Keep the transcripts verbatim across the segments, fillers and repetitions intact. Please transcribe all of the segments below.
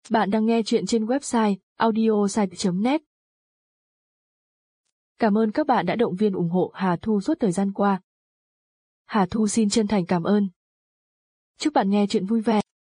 Bạn đang nghe chuyện trên website audiosite chấm net. Cảm ơn các bạn đã động viên ủng hộ Hà Thu suốt thời gian qua. Hà Thu xin chân thành cảm ơn. Chúc bạn nghe chuyện vui vẻ.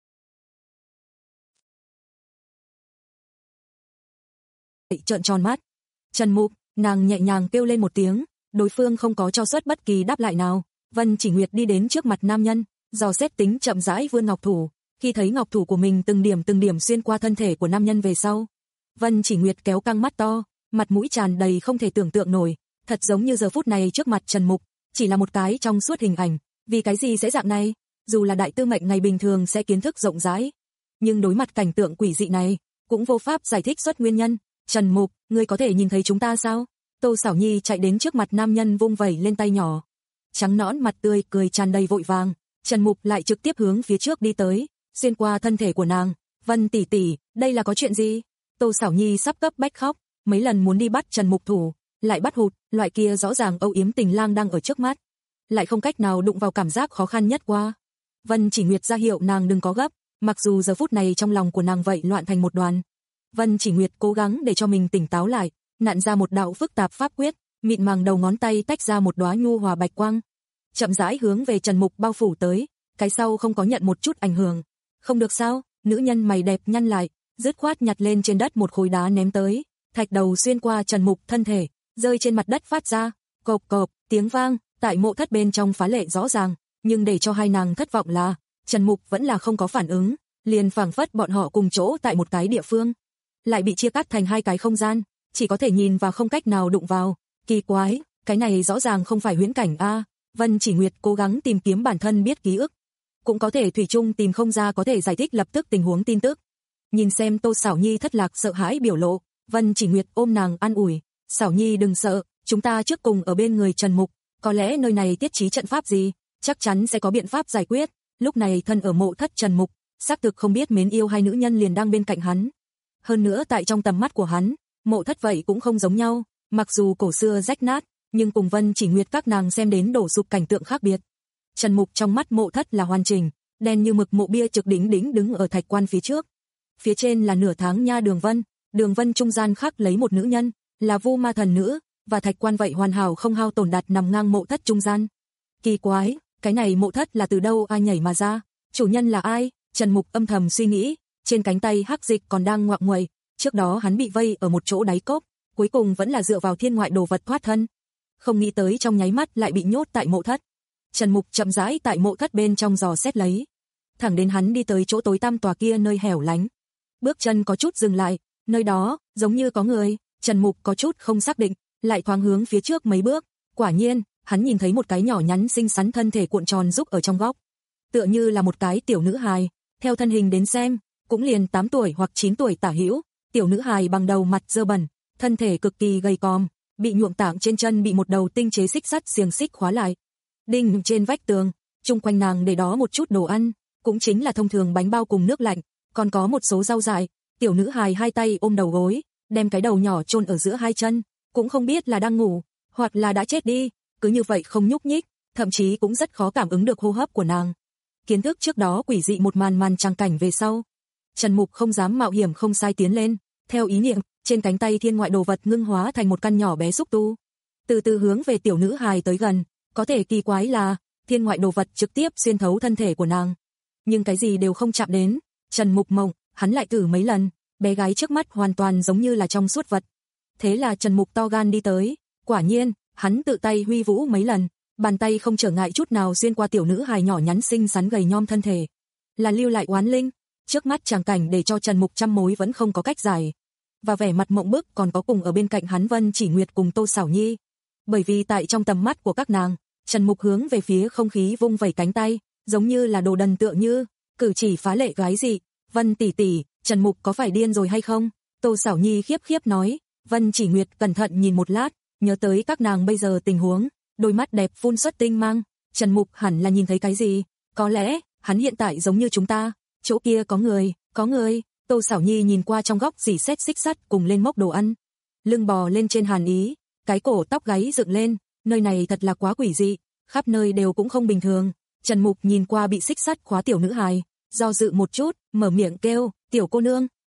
Trợn tròn mắt. Trần Mục, nàng nhẹ nhàng kêu lên một tiếng, đối phương không có cho xuất bất kỳ đáp lại nào. Vân Chỉ Nguyệt đi đến trước mặt nam nhân, dò xét tính chậm rãi vươn ngọc thủ, khi thấy ngọc thủ của mình từng điểm từng điểm xuyên qua thân thể của nam nhân về sau. Vân Chỉ Nguyệt kéo căng mắt to, mặt mũi tràn đầy không thể tưởng tượng nổi, thật giống như giờ phút này trước mặt Trần Mục, chỉ là một cái trong suốt hình ảnh, vì cái gì sẽ dạng này, dù là đại tư mệnh ngày bình thường sẽ kiến thức rộng rãi, nhưng đối mặt cảnh tượng quỷ dị này, cũng vô pháp giải thích xuất nguyên nhân. Trần Mục, ngươi có thể nhìn thấy chúng ta sao? Tô Sảo Nhi chạy đến trước mặt nam nhân vung vẩy lên tay nhỏ. Trắng nõn mặt tươi cười tràn đầy vội vàng, Trần Mục lại trực tiếp hướng phía trước đi tới, xuyên qua thân thể của nàng. Vân tỷ tỷ, đây là có chuyện gì? Tô Sảo Nhi sắp cấp bách khóc, mấy lần muốn đi bắt Trần Mục thủ, lại bắt hụt, loại kia rõ ràng âu yếm tình lang đang ở trước mắt, lại không cách nào đụng vào cảm giác khó khăn nhất qua. Vân Chỉ Nguyệt ra hiệu nàng đừng có gấp, mặc dù giờ phút này trong lòng của nàng vậy loạn thành một đoàn. Vân Chỉ Nguyệt cố gắng để cho mình tỉnh táo lại, nặn ra một đạo phức tạp pháp quyết, mịn màng đầu ngón tay tách ra một đóa nhu hòa bạch quang, chậm rãi hướng về Trần Mục bao phủ tới, cái sau không có nhận một chút ảnh hưởng. Không được sao? Nữ nhân mày đẹp nhăn lại, dứt khoát nhặt lên trên đất một khối đá ném tới, thạch đầu xuyên qua Trần Mục thân thể, rơi trên mặt đất phát ra cộp cộp tiếng vang, tại mộ thất bên trong phá lệ rõ ràng, nhưng để cho hai nàng thất vọng là Trần Mục vẫn là không có phản ứng, liền phảng phất bọn họ cùng chỗ tại một cái địa phương, lại bị chia cắt thành hai cái không gian, chỉ có thể nhìn và không cách nào đụng vào. Kỳ quái, cái này rõ ràng không phải huyễn cảnh a. Vân Chỉ Nguyệt cố gắng tìm kiếm bản thân biết ký ức, cũng có thể thủy chung tìm không ra có thể giải thích lập tức tình huống tin tức. Nhìn xem Tô Sảo Nhi thất lạc sợ hãi biểu lộ, Vân Chỉ Nguyệt ôm nàng an ủi, "Sảo Nhi đừng sợ, chúng ta trước cùng ở bên người Trần Mục, có lẽ nơi này tiết trí trận pháp gì, chắc chắn sẽ có biện pháp giải quyết." Lúc này thân ở mộ thất Trần Mục, xác thực không biết mến yêu hai nữ nhân liền đang bên cạnh hắn. Hơn nữa tại trong tầm mắt của hắn, mộ thất vậy cũng không giống nhau, mặc dù cổ xưa rách nát, nhưng cùng Vân Chỉ Nguyệt các nàng xem đến đổ sụp cảnh tượng khác biệt. Trần Mục trong mắt mộ thất là hoàn chỉnh, đen như mực mộ bia trực đỉnh đỉnh đứng ở thạch quan phía trước. Phía trên là nửa tháng nha đường vân, đường vân trung gian khắc lấy một nữ nhân, là Vu Ma thần nữ, và thạch quan vậy hoàn hảo không hao tổn đặt nằm ngang mộ thất trung gian. Kỳ quái, cái này mộ thất là từ đâu ai nhảy mà ra, chủ nhân là ai? Trần Mục âm thầm suy nghĩ, trên cánh tay hắc dịch còn đang ngoạng nguậy, trước đó hắn bị vây ở một chỗ đáy cốc, cuối cùng vẫn là dựa vào thiên ngoại đồ vật thoát thân. Không nghĩ tới trong nháy mắt lại bị nhốt tại mộ thất. Trần Mục chậm rãi tại mộ thất bên trong dò xét lấy, thẳng đến hắn đi tới chỗ tối tăm tòa kia nơi hẻo lánh. Bước chân có chút dừng lại, nơi đó giống như có người, Trần Mục có chút không xác định, lại thoáng hướng phía trước mấy bước, quả nhiên, hắn nhìn thấy một cái nhỏ nhắn xinh xắn thân thể cuộn tròn rúc ở trong góc, tựa như là một cái tiểu nữ hài, theo thân hình đến xem, cũng liền tám tuổi hoặc chín tuổi tả hữu. Tiểu nữ hài bằng đầu mặt dơ bẩn, thân thể cực kỳ gầy còm, bị nhuộm tạng trên chân bị một đầu tinh chế xích sắt xiềng xích khóa lại. Đinh trên vách tường, chung quanh nàng để đó một chút đồ ăn, cũng chính là thông thường bánh bao cùng nước lạnh, còn có một số rau dại. Tiểu nữ hài hai tay ôm đầu gối, đem cái đầu nhỏ chôn ở giữa hai chân, cũng không biết là đang ngủ, hoặc là đã chết đi, cứ như vậy không nhúc nhích, thậm chí cũng rất khó cảm ứng được hô hấp của nàng. Kiến thức trước đó quỷ dị một màn màn tràng cảnh về sau, Trần Mục không dám mạo hiểm không sai tiến lên, theo ý niệm, trên cánh tay thiên ngoại đồ vật ngưng hóa thành một căn nhỏ bé xúc tu, từ từ hướng về tiểu nữ hài tới gần. Có thể kỳ quái là, thiên ngoại đồ vật trực tiếp xuyên thấu thân thể của nàng, nhưng cái gì đều không chạm đến. Trần Mục mộng, hắn lại thử mấy lần, bé gái trước mắt hoàn toàn giống như là trong suốt vật. Thế là Trần Mục to gan đi tới, quả nhiên, hắn tự tay huy vũ mấy lần, bàn tay không trở ngại chút nào xuyên qua tiểu nữ hài nhỏ nhắn xinh xắn gầy nhom thân thể, là lưu lại oán linh. Trước mắt tràng cảnh để cho Trần Mục trăm mối vẫn không có cách giải, và vẻ mặt mộng bức còn có cùng ở bên cạnh hắn Vân Chỉ Nguyệt cùng Tô Sảo Nhi, bởi vì tại trong tầm mắt của các nàng, Trần Mục hướng về phía không khí vung vẩy cánh tay, giống như là đồ đần tựa như, cử chỉ phá lệ gái dị. "Vân tỷ tỷ, Trần Mục có phải điên rồi hay không?" Tô Sảo Nhi khiếp khiếp nói. Vân Chỉ Nguyệt cẩn thận nhìn một lát, nhớ tới các nàng bây giờ tình huống, đôi mắt đẹp phun xuất tinh mang. Trần Mục hẳn là nhìn thấy cái gì, có lẽ hắn hiện tại giống như chúng ta, chỗ kia có người, có người. Tô Sảo Nhi nhìn qua trong góc dì xét xích sắt cùng lên mốc đồ ăn, lưng bò lên trên hàn ý, cái cổ tóc gáy dựng lên, nơi này thật là quá quỷ dị, khắp nơi đều cũng không bình thường. Trần Mục nhìn qua bị xích sắt khóa tiểu nữ hài, do dự một chút, mở miệng kêu, "Tiểu cô nương,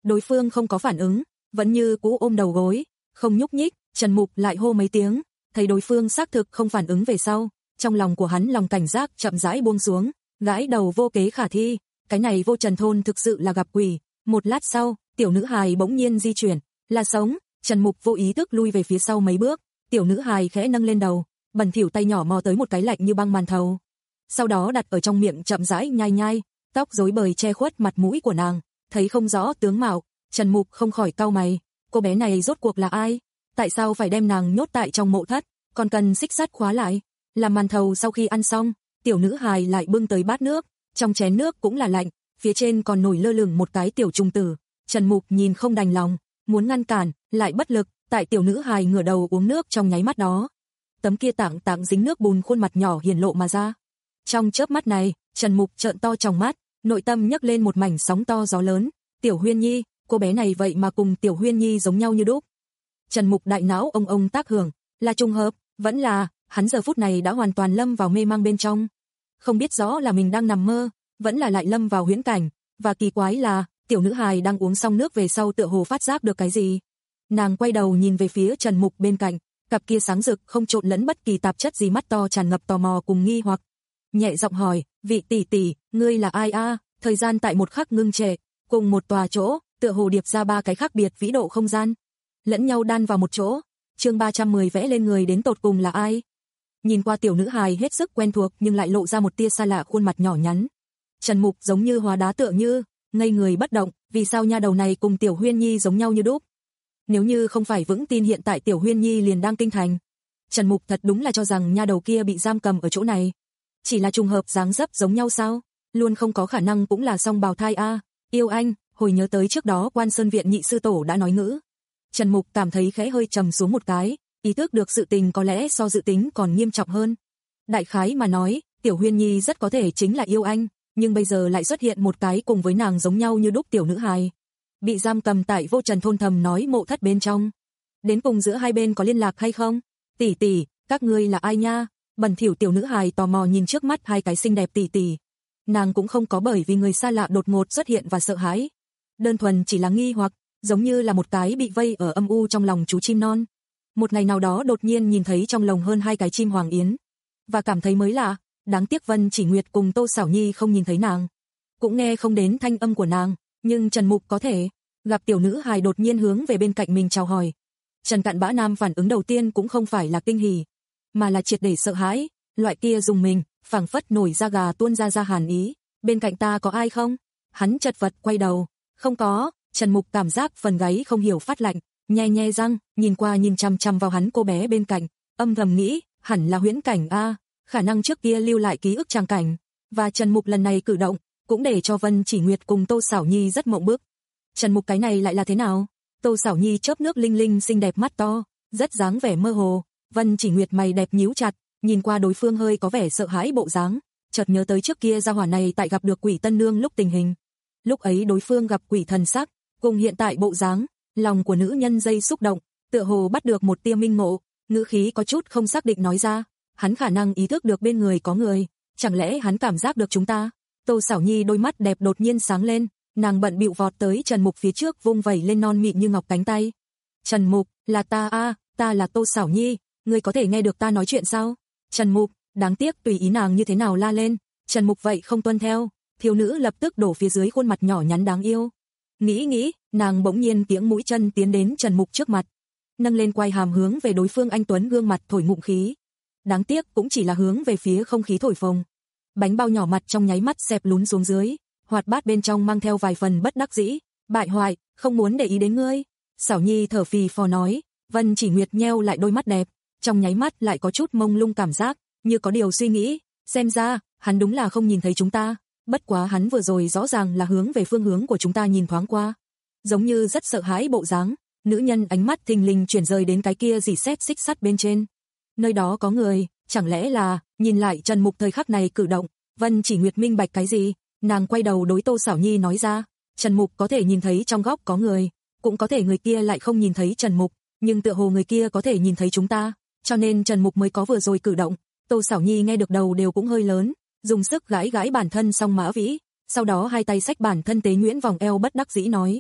Đối phương không có phản ứng, vẫn như cũ ôm đầu gối, không nhúc nhích. Trần Mục lại hô mấy tiếng, thấy đối phương xác thực không phản ứng về sau, trong lòng của hắn lòng cảnh giác chậm rãi buông xuống, gãi đầu vô kế khả thi, cái này Vô Trần thôn thực sự là gặp quỷ. Một lát sau, tiểu nữ hài bỗng nhiên di chuyển, là sống. Trần Mục vô ý thức lui về phía sau mấy bước, tiểu nữ hài khẽ nâng lên đầu, bẩn thỉu tay nhỏ mò tới một cái lạnh như băng màn thầu, sau đó đặt ở trong miệng chậm rãi nhai nhai, tóc rối bời che khuất mặt mũi của nàng, thấy không rõ tướng mạo. Trần Mục không khỏi cau mày, cô bé này rốt cuộc là ai? Tại sao phải đem nàng nhốt tại trong mộ thất, còn cần xích sắt khóa lại? Làm màn thầu sau khi ăn xong, tiểu nữ hài lại bưng tới bát nước, trong chén nước cũng là lạnh, phía trên còn nổi lơ lửng một cái tiểu trùng tử. Trần Mục nhìn không đành lòng, muốn ngăn cản, lại bất lực, tại tiểu nữ hài ngửa đầu uống nước trong nháy mắt đó, tấm kia tảng tảng dính nước bùn khuôn mặt nhỏ hiển lộ mà ra. Trong chớp mắt này, Trần Mục trợn to tròng mắt, nội tâm nhấc lên một mảnh sóng to gió lớn. Tiểu Huyên Nhi, cô bé này vậy mà cùng Tiểu Huyên Nhi giống nhau như đúc. Trần Mục đại não ông ông tác hưởng, là trùng hợp, vẫn là, hắn giờ phút này đã hoàn toàn lâm vào mê mang bên trong. Không biết rõ là mình đang nằm mơ, vẫn là lại lâm vào huyễn cảnh, và kỳ quái là, tiểu nữ hài đang uống xong nước về sau tựa hồ phát giác được cái gì. Nàng quay đầu nhìn về phía Trần Mục bên cạnh, cặp kia sáng rực không trộn lẫn bất kỳ tạp chất gì mắt to tràn ngập tò mò cùng nghi hoặc. Nhẹ giọng hỏi, vị tỷ tỷ, ngươi là ai a? Thời gian tại một khắc ngưng trệ, cùng một tòa chỗ, tựa hồ điệp ra ba cái khác biệt vĩ độ không gian, lẫn nhau đan vào một chỗ. Chương ba trăm mười vẽ lên người đến tột cùng là ai? Nhìn qua tiểu nữ hài hết sức quen thuộc nhưng lại lộ ra một tia xa lạ khuôn mặt nhỏ nhắn. Trần Mục giống như hóa đá tựa như, ngây người bất động, vì sao nha đầu này cùng Tiểu Huyên Nhi giống nhau như đúc? Nếu như không phải vững tin hiện tại Tiểu Huyên Nhi liền đang kinh thành, Trần Mục thật đúng là cho rằng nha đầu kia bị giam cầm ở chỗ này. Chỉ là trùng hợp dáng dấp giống nhau sao? Luôn không có khả năng cũng là song bào thai a. Yêu anh, hồi nhớ tới trước đó Quan Sơn viện nhị sư tổ đã nói ngữ. Trần Mục cảm thấy khẽ hơi trầm xuống một cái, ý thức được sự tình có lẽ so dự tính còn nghiêm trọng hơn. Đại khái mà nói, Tiểu Huyên Nhi rất có thể chính là yêu anh, nhưng bây giờ lại xuất hiện một cái cùng với nàng giống nhau như đúc tiểu nữ hài, bị giam cầm tại Vô Trần thôn thầm nói mộ thất bên trong. Đến cùng giữa hai bên có liên lạc hay không? Tỷ tỷ, các ngươi là ai nha? Bẩn thỉu tiểu nữ hài tò mò nhìn trước mắt hai cái xinh đẹp tỷ tỷ. Nàng cũng không có bởi vì người xa lạ đột ngột xuất hiện và sợ hãi, đơn thuần chỉ là nghi hoặc, giống như là một cái bị vây ở âm u trong lòng chú chim non. Một ngày nào đó đột nhiên nhìn thấy trong lồng hơn hai cái chim hoàng yến, và cảm thấy mới lạ. Đáng tiếc Vân Chỉ Nguyệt cùng Tô Sảo Nhi không nhìn thấy nàng, cũng nghe không đến thanh âm của nàng, nhưng Trần Mục có thể. Gặp tiểu nữ hài đột nhiên hướng về bên cạnh mình chào hỏi, Trần Cạn Bã Nam phản ứng đầu tiên cũng không phải là kinh hỉ, mà là triệt để sợ hãi, loại kia dùng mình, phảng phất nổi da gà tuôn ra ra hàn ý. Bên cạnh ta có ai không? Hắn chật vật quay đầu, không có. Trần Mục cảm giác phần gáy không hiểu phát lạnh, nhe nhe răng, nhìn qua nhìn chăm chăm vào hắn cô bé bên cạnh, âm thầm nghĩ, hẳn là huyễn cảnh a, khả năng trước kia lưu lại ký ức tràng cảnh, và Trần Mục lần này cử động, cũng để cho Vân Chỉ Nguyệt cùng Tô Sảo Nhi rất mộng bức. Trần Mục cái này lại là thế nào? Tô Sảo Nhi chớp nước linh linh xinh đẹp mắt to, rất dáng vẻ mơ hồ. Vân Chỉ Nguyệt mày đẹp nhíu chặt, nhìn qua đối phương hơi có vẻ sợ hãi bộ dáng, chợt nhớ tới trước kia gia hỏa này tại gặp được Quỷ Tân Nương lúc tình hình. Lúc ấy đối phương gặp quỷ thần sắc, cùng hiện tại bộ dáng, lòng của nữ nhân dây xúc động, tựa hồ bắt được một tia minh ngộ, ngữ khí có chút không xác định nói ra, hắn khả năng ý thức được bên người có người, chẳng lẽ hắn cảm giác được chúng ta? Tô Sảo Nhi đôi mắt đẹp đột nhiên sáng lên, nàng bận bịu vọt tới Trần Mục phía trước vung vẩy lên non mịn như ngọc cánh tay. Trần Mục, là ta a, ta là Tô Sảo Nhi, ngươi có thể nghe được ta nói chuyện sao? Trần Mục, đáng tiếc tùy ý nàng như thế nào la lên, Trần Mục vậy không tuân theo, thiếu nữ lập tức đổ phía dưới khuôn mặt nhỏ nhắn đáng yêu. Nghĩ nghĩ, nàng bỗng nhiên kiễng mũi chân tiến đến Trần Mục trước mặt, nâng lên quai hàm hướng về đối phương anh tuấn gương mặt thổi ngụm khí. Đáng tiếc cũng chỉ là hướng về phía không khí thổi phồng. Bánh bao nhỏ mặt trong nháy mắt xẹp lún xuống dưới, hoạt bát bên trong mang theo vài phần bất đắc dĩ, bại hoại, không muốn để ý đến ngươi. Sảo Nhi thở phì phò nói. Vân Chỉ Nguyệt nheo lại đôi mắt đẹp, trong nháy mắt lại có chút mông lung cảm giác, như có điều suy nghĩ, xem ra, hắn đúng là không nhìn thấy chúng ta, bất quá hắn vừa rồi rõ ràng là hướng về phương hướng của chúng ta nhìn thoáng qua, giống như rất sợ hãi bộ dáng. Nữ nhân ánh mắt thình lình chuyển rời đến cái kia rỉ sét xích sắt bên trên. Nơi đó có người, chẳng lẽ là, nhìn lại Trần Mục thời khắc này cử động, Vân Chỉ Nguyệt minh bạch cái gì, nàng quay đầu đối Tô Sảo Nhi nói ra, Trần Mục có thể nhìn thấy trong góc có người, cũng có thể người kia lại không nhìn thấy Trần Mục, nhưng tựa hồ người kia có thể nhìn thấy chúng ta, cho nên Trần Mục mới có vừa rồi cử động. Tô Sảo Nhi nghe được đầu đều cũng hơi lớn, dùng sức gãi gãi bản thân song mã vĩ, sau đó hai tay xách bản thân tế nhuyễn vòng eo bất đắc dĩ nói,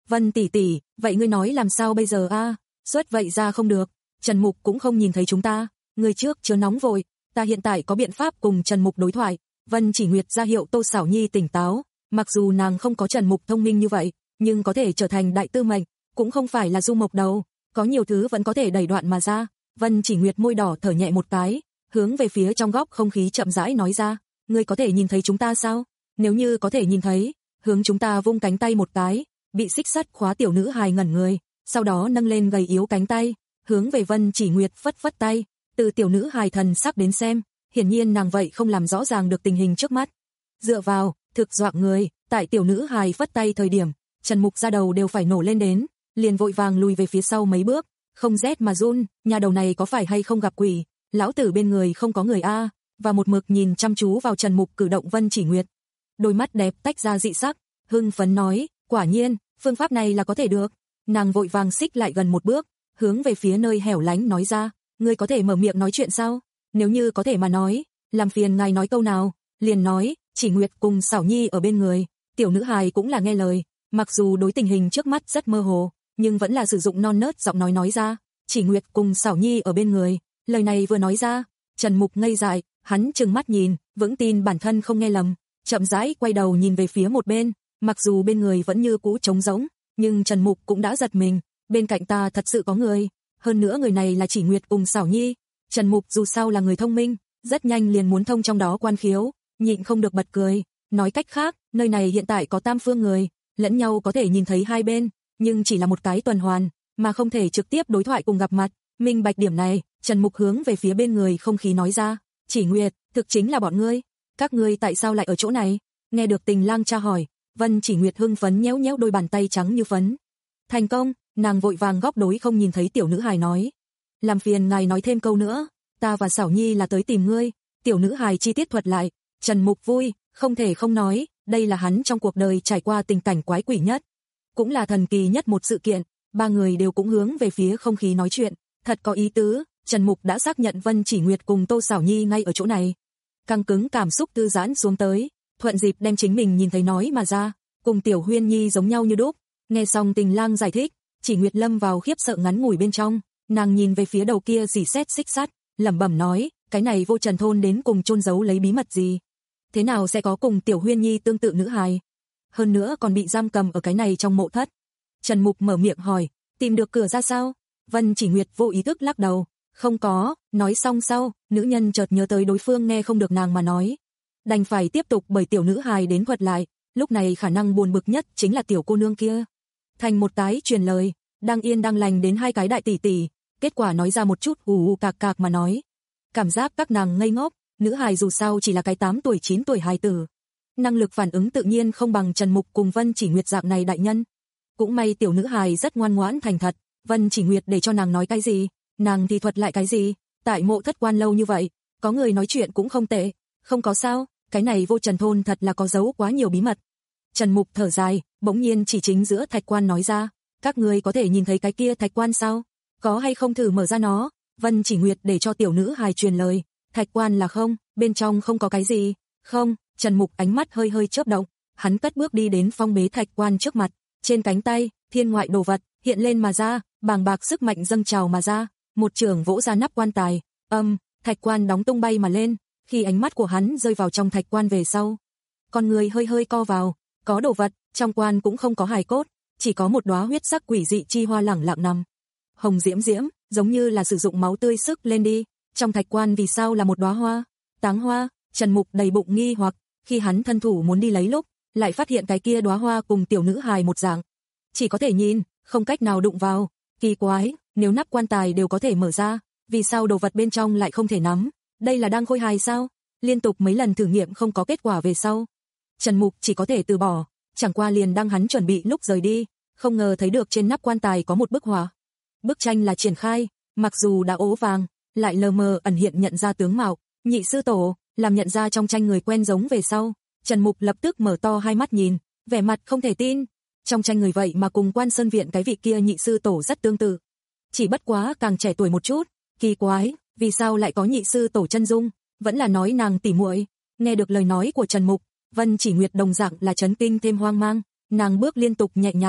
Vân tỷ tỷ, vậy ngươi nói làm sao bây giờ a? Xuất vậy ra không được, Trần Mục cũng không nhìn thấy chúng ta, người trước chớ nóng vội, ta hiện tại có biện pháp cùng Trần Mục đối thoại. Vân Chỉ Nguyệt ra hiệu Tô Sảo Nhi tỉnh táo, mặc dù nàng không có Trần Mục thông minh như vậy, nhưng có thể trở thành đại tư mệnh, cũng không phải là du mộc đầu, có nhiều thứ vẫn có thể đẩy đoạn mà ra. Vân Chỉ Nguyệt môi đỏ thở nhẹ một cái, hướng về phía trong góc không khí chậm rãi nói ra, ngươi có thể nhìn thấy chúng ta sao? Nếu như có thể nhìn thấy, hướng chúng ta vung cánh tay một cái, bị xích sắt khóa tiểu nữ hài ngẩn người, sau đó nâng lên gầy yếu cánh tay, hướng về Vân Chỉ Nguyệt phất phất tay, từ tiểu nữ hài thần sắc đến xem, hiển nhiên nàng vậy không làm rõ ràng được tình hình trước mắt. Dựa vào, thực dọa người, tại tiểu nữ hài phất tay thời điểm, Trần Mục ra đầu đều phải nổ lên đến, liền vội vàng lùi về phía sau mấy bước, không rét mà run, nhà đầu này có phải hay không gặp quỷ, lão tử bên người không có người a, và một mực nhìn chăm chú vào Trần Mục cử động Vân Chỉ Nguyệt. Đôi mắt đẹp tách ra dị sắc, hưng phấn nói, quả nhiên, phương pháp này là có thể được. Nàng vội vàng xích lại gần một bước, hướng về phía nơi hẻo lánh nói ra, ngươi có thể mở miệng nói chuyện sao? Nếu như có thể mà nói, làm phiền ngài nói câu nào, liền nói, Chỉ Nguyệt cùng Sảo Nhi ở bên người. Tiểu nữ hài cũng là nghe lời, mặc dù đối tình hình trước mắt rất mơ hồ, nhưng vẫn là sử dụng non nớt giọng nói nói ra, Chỉ Nguyệt cùng Sảo Nhi ở bên người. Lời này vừa nói ra, Trần Mục ngây dại, hắn trừng mắt nhìn, vững tin bản thân không nghe lầm, chậm rãi quay đầu nhìn về phía một bên, mặc dù bên người vẫn như cũ trống rỗng, nhưng Trần Mục cũng đã giật mình, bên cạnh ta thật sự có người, hơn nữa người này là Chỉ Nguyệt cùng Sảo Nhi. Trần Mục dù sao là người thông minh, rất nhanh liền muốn thông trong đó quan khiếu, nhịn không được bật cười, nói cách khác, nơi này hiện tại có tam phương người, lẫn nhau có thể nhìn thấy hai bên, nhưng chỉ là một cái tuần hoàn, mà không thể trực tiếp đối thoại cùng gặp mặt. Minh bạch điểm này, Trần Mục hướng về phía bên người không khí nói ra, Chỉ Nguyệt, thực chính là bọn ngươi, các ngươi tại sao lại ở chỗ này? Nghe được Tình Lang tra hỏi, Vân Chỉ Nguyệt hưng phấn nhéo nhéo đôi bàn tay trắng như phấn. Thành công, nàng vội vàng góc đối không nhìn thấy tiểu nữ hài nói, làm phiền ngài nói thêm câu nữa, ta và Sảo Nhi là tới tìm ngươi. Tiểu nữ hài chi tiết thuật lại, Trần Mục vui, không thể không nói, đây là hắn trong cuộc đời trải qua tình cảnh quái quỷ nhất, cũng là thần kỳ nhất một sự kiện. Ba người đều cũng hướng về phía không khí nói chuyện, thật có ý tứ. Trần Mục đã xác nhận Vân Chỉ Nguyệt cùng Tô Sảo Nhi ngay ở chỗ này, căng cứng cảm xúc thư giãn xuống tới, thuận dịp đem chính mình nhìn thấy nói mà ra, cùng Tiểu Huyên Nhi giống nhau như đúc. Nghe xong Tình Lang giải thích, Chỉ Nguyệt lâm vào khiếp sợ ngắn ngủi bên trong, nàng nhìn về phía đầu kia dì xét xích sắt, lẩm bẩm nói, cái này Vô Trần thôn đến cùng chôn giấu lấy bí mật gì? Thế nào sẽ có cùng Tiểu Huyên Nhi tương tự nữ hài? Hơn nữa còn bị giam cầm ở cái này trong mộ thất. Trần Mục mở miệng hỏi, tìm được cửa ra sao? Vân Chỉ Nguyệt vô ý thức lắc đầu, không có. Nói xong sau, nữ nhân chợt nhớ tới đối phương nghe không được nàng mà nói, đành phải tiếp tục bởi tiểu nữ hài đến thuật lại. Lúc này khả năng buồn bực nhất chính là tiểu cô nương kia, thành một tái truyền lời, đang yên đang lành đến hai cái đại tỷ tỷ, kết quả nói ra một chút ù ù cạc cạc mà nói, cảm giác các nàng ngây ngốc. Nữ hài dù sao chỉ là cái tám tuổi chín tuổi hài tử, năng lực phản ứng tự nhiên không bằng Trần Mục cùng Vân Chỉ Nguyệt dạng này đại nhân. Cũng may tiểu nữ hài rất ngoan ngoãn thành thật, Vân Chỉ Nguyệt để cho nàng nói cái gì, nàng thì thuật lại cái gì. Tại mộ thất quan lâu như vậy, có người nói chuyện cũng không tệ. Không có sao, cái này Vô Trần thôn thật là có giấu quá nhiều bí mật. Trần Mục thở dài, bỗng nhiên chỉ chính giữa thạch quan nói ra, các ngươi có thể nhìn thấy cái kia thạch quan sao? Có hay không thử mở ra nó? Vân Chỉ Nguyệt để cho tiểu nữ hài truyền lời, thạch quan là không, bên trong không có cái gì. Không. Trần Mục ánh mắt hơi hơi chớp động, hắn cất bước đi đến phong bế thạch quan trước mặt, trên cánh tay, thiên ngoại đồ vật hiện lên mà ra, bàng bạc sức mạnh dâng trào mà ra, một chưởng vỗ ra nắp quan tài, âm, thạch quan đóng tung bay mà lên. Khi ánh mắt của hắn rơi vào trong thạch quan về sau, con người hơi hơi co vào, có đồ vật, trong quan cũng không có hài cốt, chỉ có một đóa huyết sắc quỷ dị chi hoa lẳng lặng nằm. Hồng diễm diễm, giống như là sử dụng máu tươi sức lên đi. Trong thạch quan vì sao là một đóa hoa? Táng hoa. Trần Mục đầy bụng nghi hoặc, khi hắn thân thủ muốn đi lấy lúc, lại phát hiện cái kia đóa hoa cùng tiểu nữ hài một dạng, chỉ có thể nhìn, không cách nào đụng vào. Kỳ quái, nếu nắp quan tài đều có thể mở ra, vì sao đồ vật bên trong lại không thể nắm? Đây là đang khôi hài sao? Liên tục mấy lần thử nghiệm không có kết quả về sau, Trần Mục chỉ có thể từ bỏ, chẳng qua liền đang hắn chuẩn bị lúc rời đi, không ngờ thấy được trên nắp quan tài có một bức họa. Bức tranh là triển khai, mặc dù đã ố vàng, lại lờ mờ ẩn hiện nhận ra tướng mạo, nhị sư tổ. Làm nhận ra trong tranh người quen giống về sau, Trần Mục lập tức mở to hai mắt nhìn, vẻ mặt không thể tin. Trong tranh người vậy mà cùng Quan Sơn viện cái vị kia nhị sư tổ rất tương tự, chỉ bất quá càng trẻ tuổi một chút. Kỳ quái, vì sao lại có nhị sư tổ chân dung? Vẫn là nói nàng tỉ muội? Nghe được lời nói của Trần Mục, Vân Chỉ Nguyệt đồng dạng là chấn kinh thêm hoang mang, nàng bước liên tục nhẹ nhàng,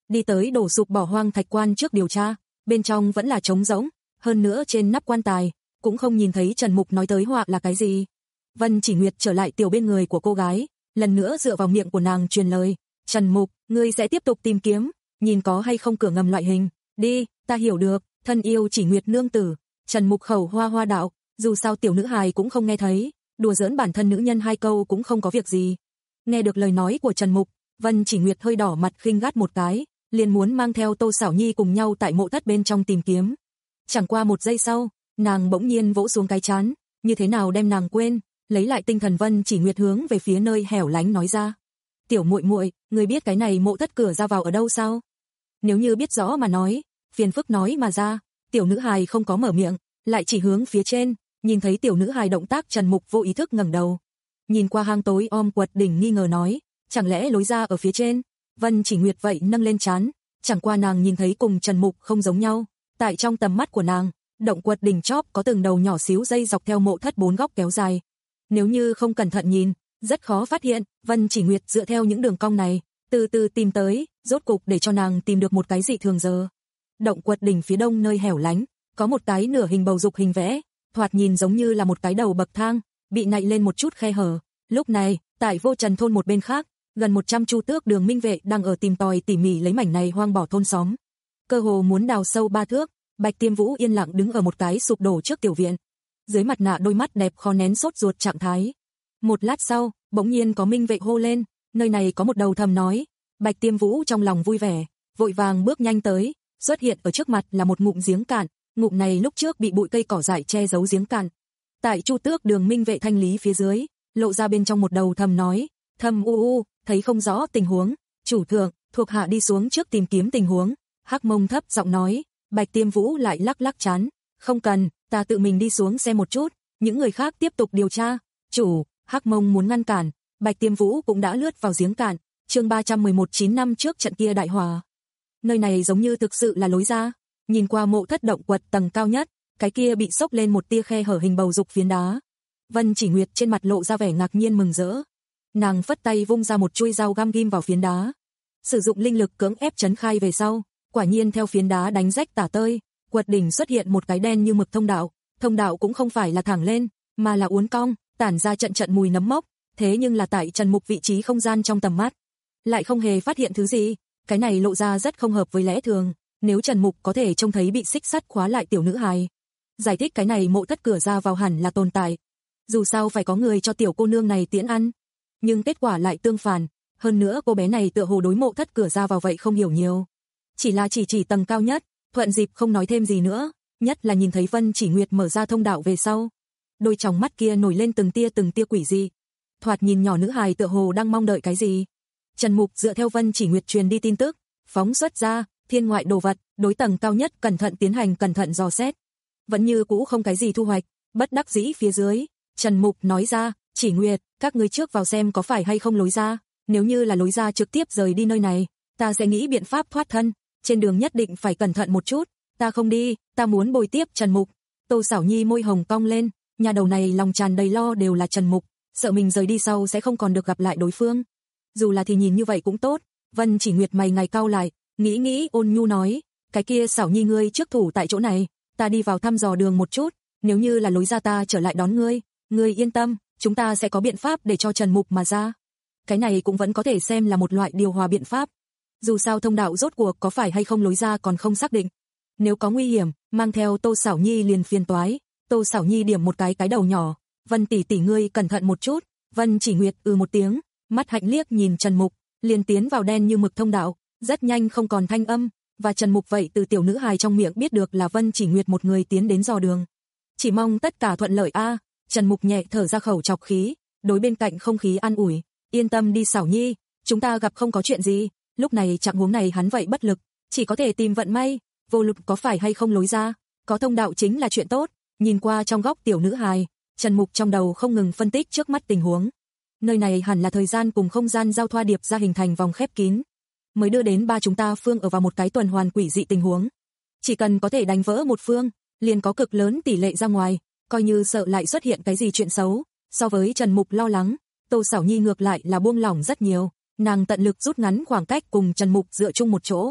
đi tới đổ sụp bỏ hoang thạch quan trước điều tra, bên trong vẫn là trống rỗng, hơn nữa trên nắp quan tài cũng không nhìn thấy Trần Mục nói tới họa là cái gì. Vân Chỉ Nguyệt trở lại tiểu bên người của cô gái, lần nữa dựa vào miệng của nàng truyền lời, "Trần Mục, ngươi sẽ tiếp tục tìm kiếm, nhìn có hay không cửa ngầm loại hình, đi, ta hiểu được, thân yêu Chỉ Nguyệt nương tử." Trần Mục khẩu hoa hoa đạo, dù sao tiểu nữ hài cũng không nghe thấy, đùa giỡn bản thân nữ nhân hai câu cũng không có việc gì. Nghe được lời nói của Trần Mục, Vân Chỉ Nguyệt hơi đỏ mặt khinh gắt một cái, liền muốn mang theo Tô Sảo Nhi cùng nhau tại mộ thất bên trong tìm kiếm. Chẳng qua một giây sau, nàng bỗng nhiên vỗ xuống cái trán, như thế nào đem nàng quên, lấy lại tinh thần Vân Chỉ Nguyệt hướng về phía nơi hẻo lánh nói ra, "Tiểu muội muội, ngươi biết cái này mộ thất cửa ra vào ở đâu sao?" Nếu như biết rõ mà nói, phiền phức nói mà ra. Tiểu nữ hài không có mở miệng, lại chỉ hướng phía trên, nhìn thấy tiểu nữ hài động tác, Trần Mục vô ý thức ngẩng đầu, nhìn qua hang tối om quật đỉnh nghi ngờ nói, "Chẳng lẽ lối ra ở phía trên?" Vân Chỉ Nguyệt vậy nâng lên trán, chẳng qua nàng nhìn thấy cùng Trần Mục không giống nhau, tại trong tầm mắt của nàng, động quật đỉnh chóp có từng đầu nhỏ xíu dây dọc theo mộ thất bốn góc kéo dài. Nếu như không cẩn thận nhìn, rất khó phát hiện. Vân Chỉ Nguyệt dựa theo những đường cong này, từ từ tìm tới, rốt cục để cho nàng tìm được một cái dị thường giờ. Động quật đỉnh phía đông nơi hẻo lánh, có một cái nửa hình bầu dục hình vẽ, thoạt nhìn giống như là một cái đầu bậc thang, bị nạy lên một chút khe hở. Lúc này, tại Vô Trần thôn một bên khác, gần một trăm chu tước đường minh vệ đang ở tìm tòi tỉ mỉ lấy mảnh này hoang bỏ thôn xóm. Cơ hồ muốn đào sâu ba thước, Bạch Tiêm Vũ yên lặng đứng ở một cái sụp đổ trước tiểu viện. Dưới mặt nạ đôi mắt đẹp khó nén sốt ruột trạng thái. Một lát sau, bỗng nhiên có minh vệ hô lên, "Nơi này có một đầu thầm nói." Bạch Tiêm Vũ trong lòng vui vẻ, vội vàng bước nhanh tới, xuất hiện ở trước mặt là một ngụm giếng cạn, ngụm này lúc trước bị bụi cây cỏ dại che giấu giếng cạn. Tại chu tước đường minh vệ thanh lý phía dưới, lộ ra bên trong một đầu thầm nói, "Thầm u u, thấy không rõ tình huống, chủ thượng, thuộc hạ đi xuống trước tìm kiếm tình huống." Hắc Mông thấp giọng nói. Bạch Tiêm Vũ lại lắc lắc trán, "Không cần, ta tự mình đi xuống xem một chút, những người khác tiếp tục điều tra." "Chủ." Hắc Mông muốn ngăn cản, Bạch Tiêm Vũ cũng đã lướt vào giếng cạn. Chương ba trăm mười một, chín năm trước trận kia đại hỏa. Nơi này giống như thực sự là lối ra. Nhìn qua mộ thất động quật tầng cao nhất, cái kia bị xốc lên một tia khe hở hình bầu dục phiến đá. Vân Chỉ Nguyệt trên mặt lộ ra vẻ ngạc nhiên mừng rỡ. Nàng phất tay vung ra một chuôi dao găm ghim vào phiến đá, sử dụng linh lực cưỡng ép trấn khai về sau, quả nhiên theo phiến đá đánh rách tả tơi, quật đỉnh xuất hiện một cái đen như mực thông đạo. Thông đạo cũng không phải là thẳng lên, mà là uốn cong, tản ra trận trận mùi nấm mốc. Thế nhưng là tại Trần Mục vị trí không gian trong tầm mắt, lại không hề phát hiện thứ gì. Cái này lộ ra rất không hợp với lẽ thường. Nếu Trần Mục có thể trông thấy bị xích sắt khóa lại tiểu nữ hài, giải thích cái này mộ thất cửa ra vào hẳn là tồn tại. Dù sao phải có người cho tiểu cô nương này tiễn ăn. Nhưng kết quả lại tương phản. Hơn nữa cô bé này tựa hồ đối mộ thất cửa ra vào vậy không hiểu nhiều. Chỉ là chỉ chỉ tầng cao nhất, thuận dịp không nói thêm gì nữa. Nhất là nhìn thấy Vân Chỉ Nguyệt mở ra thông đạo về sau, đôi tròng mắt kia nổi lên từng tia từng tia quỷ dị. Thoạt nhìn nhỏ nữ hài tựa hồ đang mong đợi cái gì. Trần Mục dựa theo Vân Chỉ Nguyệt truyền đi tin tức, phóng xuất ra thiên ngoại đồ vật, đối tầng cao nhất cẩn thận tiến hành cẩn thận dò xét. Vẫn như cũ không cái gì thu hoạch, bất đắc dĩ phía dưới, Trần Mục nói ra, "Chỉ Nguyệt, các ngươi trước vào xem có phải hay không lối ra, nếu như là lối ra trực tiếp rời đi nơi này, ta sẽ nghĩ biện pháp thoát thân, trên đường nhất định phải cẩn thận một chút, ta không đi, ta muốn bồi tiếp Trần Mục." Tô Sảo Nhi môi hồng cong lên, nhà đầu này lòng tràn đầy lo đều là Trần Mục, sợ mình rời đi sau sẽ không còn được gặp lại đối phương. Dù là thì nhìn như vậy cũng tốt. Vân Chỉ Nguyệt mày ngày cau lại, nghĩ nghĩ ôn nhu nói, "Cái kia Sảo Nhi ngươi trước thủ tại chỗ này, ta đi vào thăm dò đường một chút, nếu như là lối ra ta trở lại đón ngươi, ngươi yên tâm, chúng ta sẽ có biện pháp để cho Trần Mục mà ra." Cái này cũng vẫn có thể xem là một loại điều hòa biện pháp. Dù sao thông đạo rốt cuộc có phải hay không lối ra còn không xác định. Nếu có nguy hiểm, mang theo Tô Sảo Nhi liền phiền toái. Tô Sảo Nhi điểm một cái cái đầu nhỏ, "Vân tỷ tỷ ngươi cẩn thận một chút." Vân Chỉ Nguyệt ừ một tiếng, mắt hạnh liếc nhìn Trần Mục, liền tiến vào đen như mực thông đạo, rất nhanh không còn thanh âm, và Trần Mục vậy từ tiểu nữ hài trong miệng biết được là Vân Chỉ Nguyệt một người tiến đến dò đường. Chỉ mong tất cả thuận lợi a. Trần Mục nhẹ thở ra khẩu trọc khí, đối bên cạnh không khí an ủi, "Yên tâm đi Sảo Nhi, chúng ta gặp không có chuyện gì." Lúc này trạng huống này hắn vậy bất lực, chỉ có thể tìm vận may, vô lực có phải hay không lối ra, có thông đạo chính là chuyện tốt. Nhìn qua trong góc tiểu nữ hài, Trần Mục trong đầu không ngừng phân tích trước mắt tình huống. Nơi này hẳn là thời gian cùng không gian giao thoa điệp ra hình thành vòng khép kín, mới đưa đến ba chúng ta phương ở vào một cái tuần hoàn quỷ dị tình huống. Chỉ cần có thể đánh vỡ một phương, liền có cực lớn tỷ lệ ra ngoài, coi như sợ lại xuất hiện cái gì chuyện xấu. So với Trần Mục lo lắng, Tô Sảo Nhi ngược lại là buông lỏng rất nhiều, nàng tận lực rút ngắn khoảng cách cùng Trần Mục dựa chung một chỗ,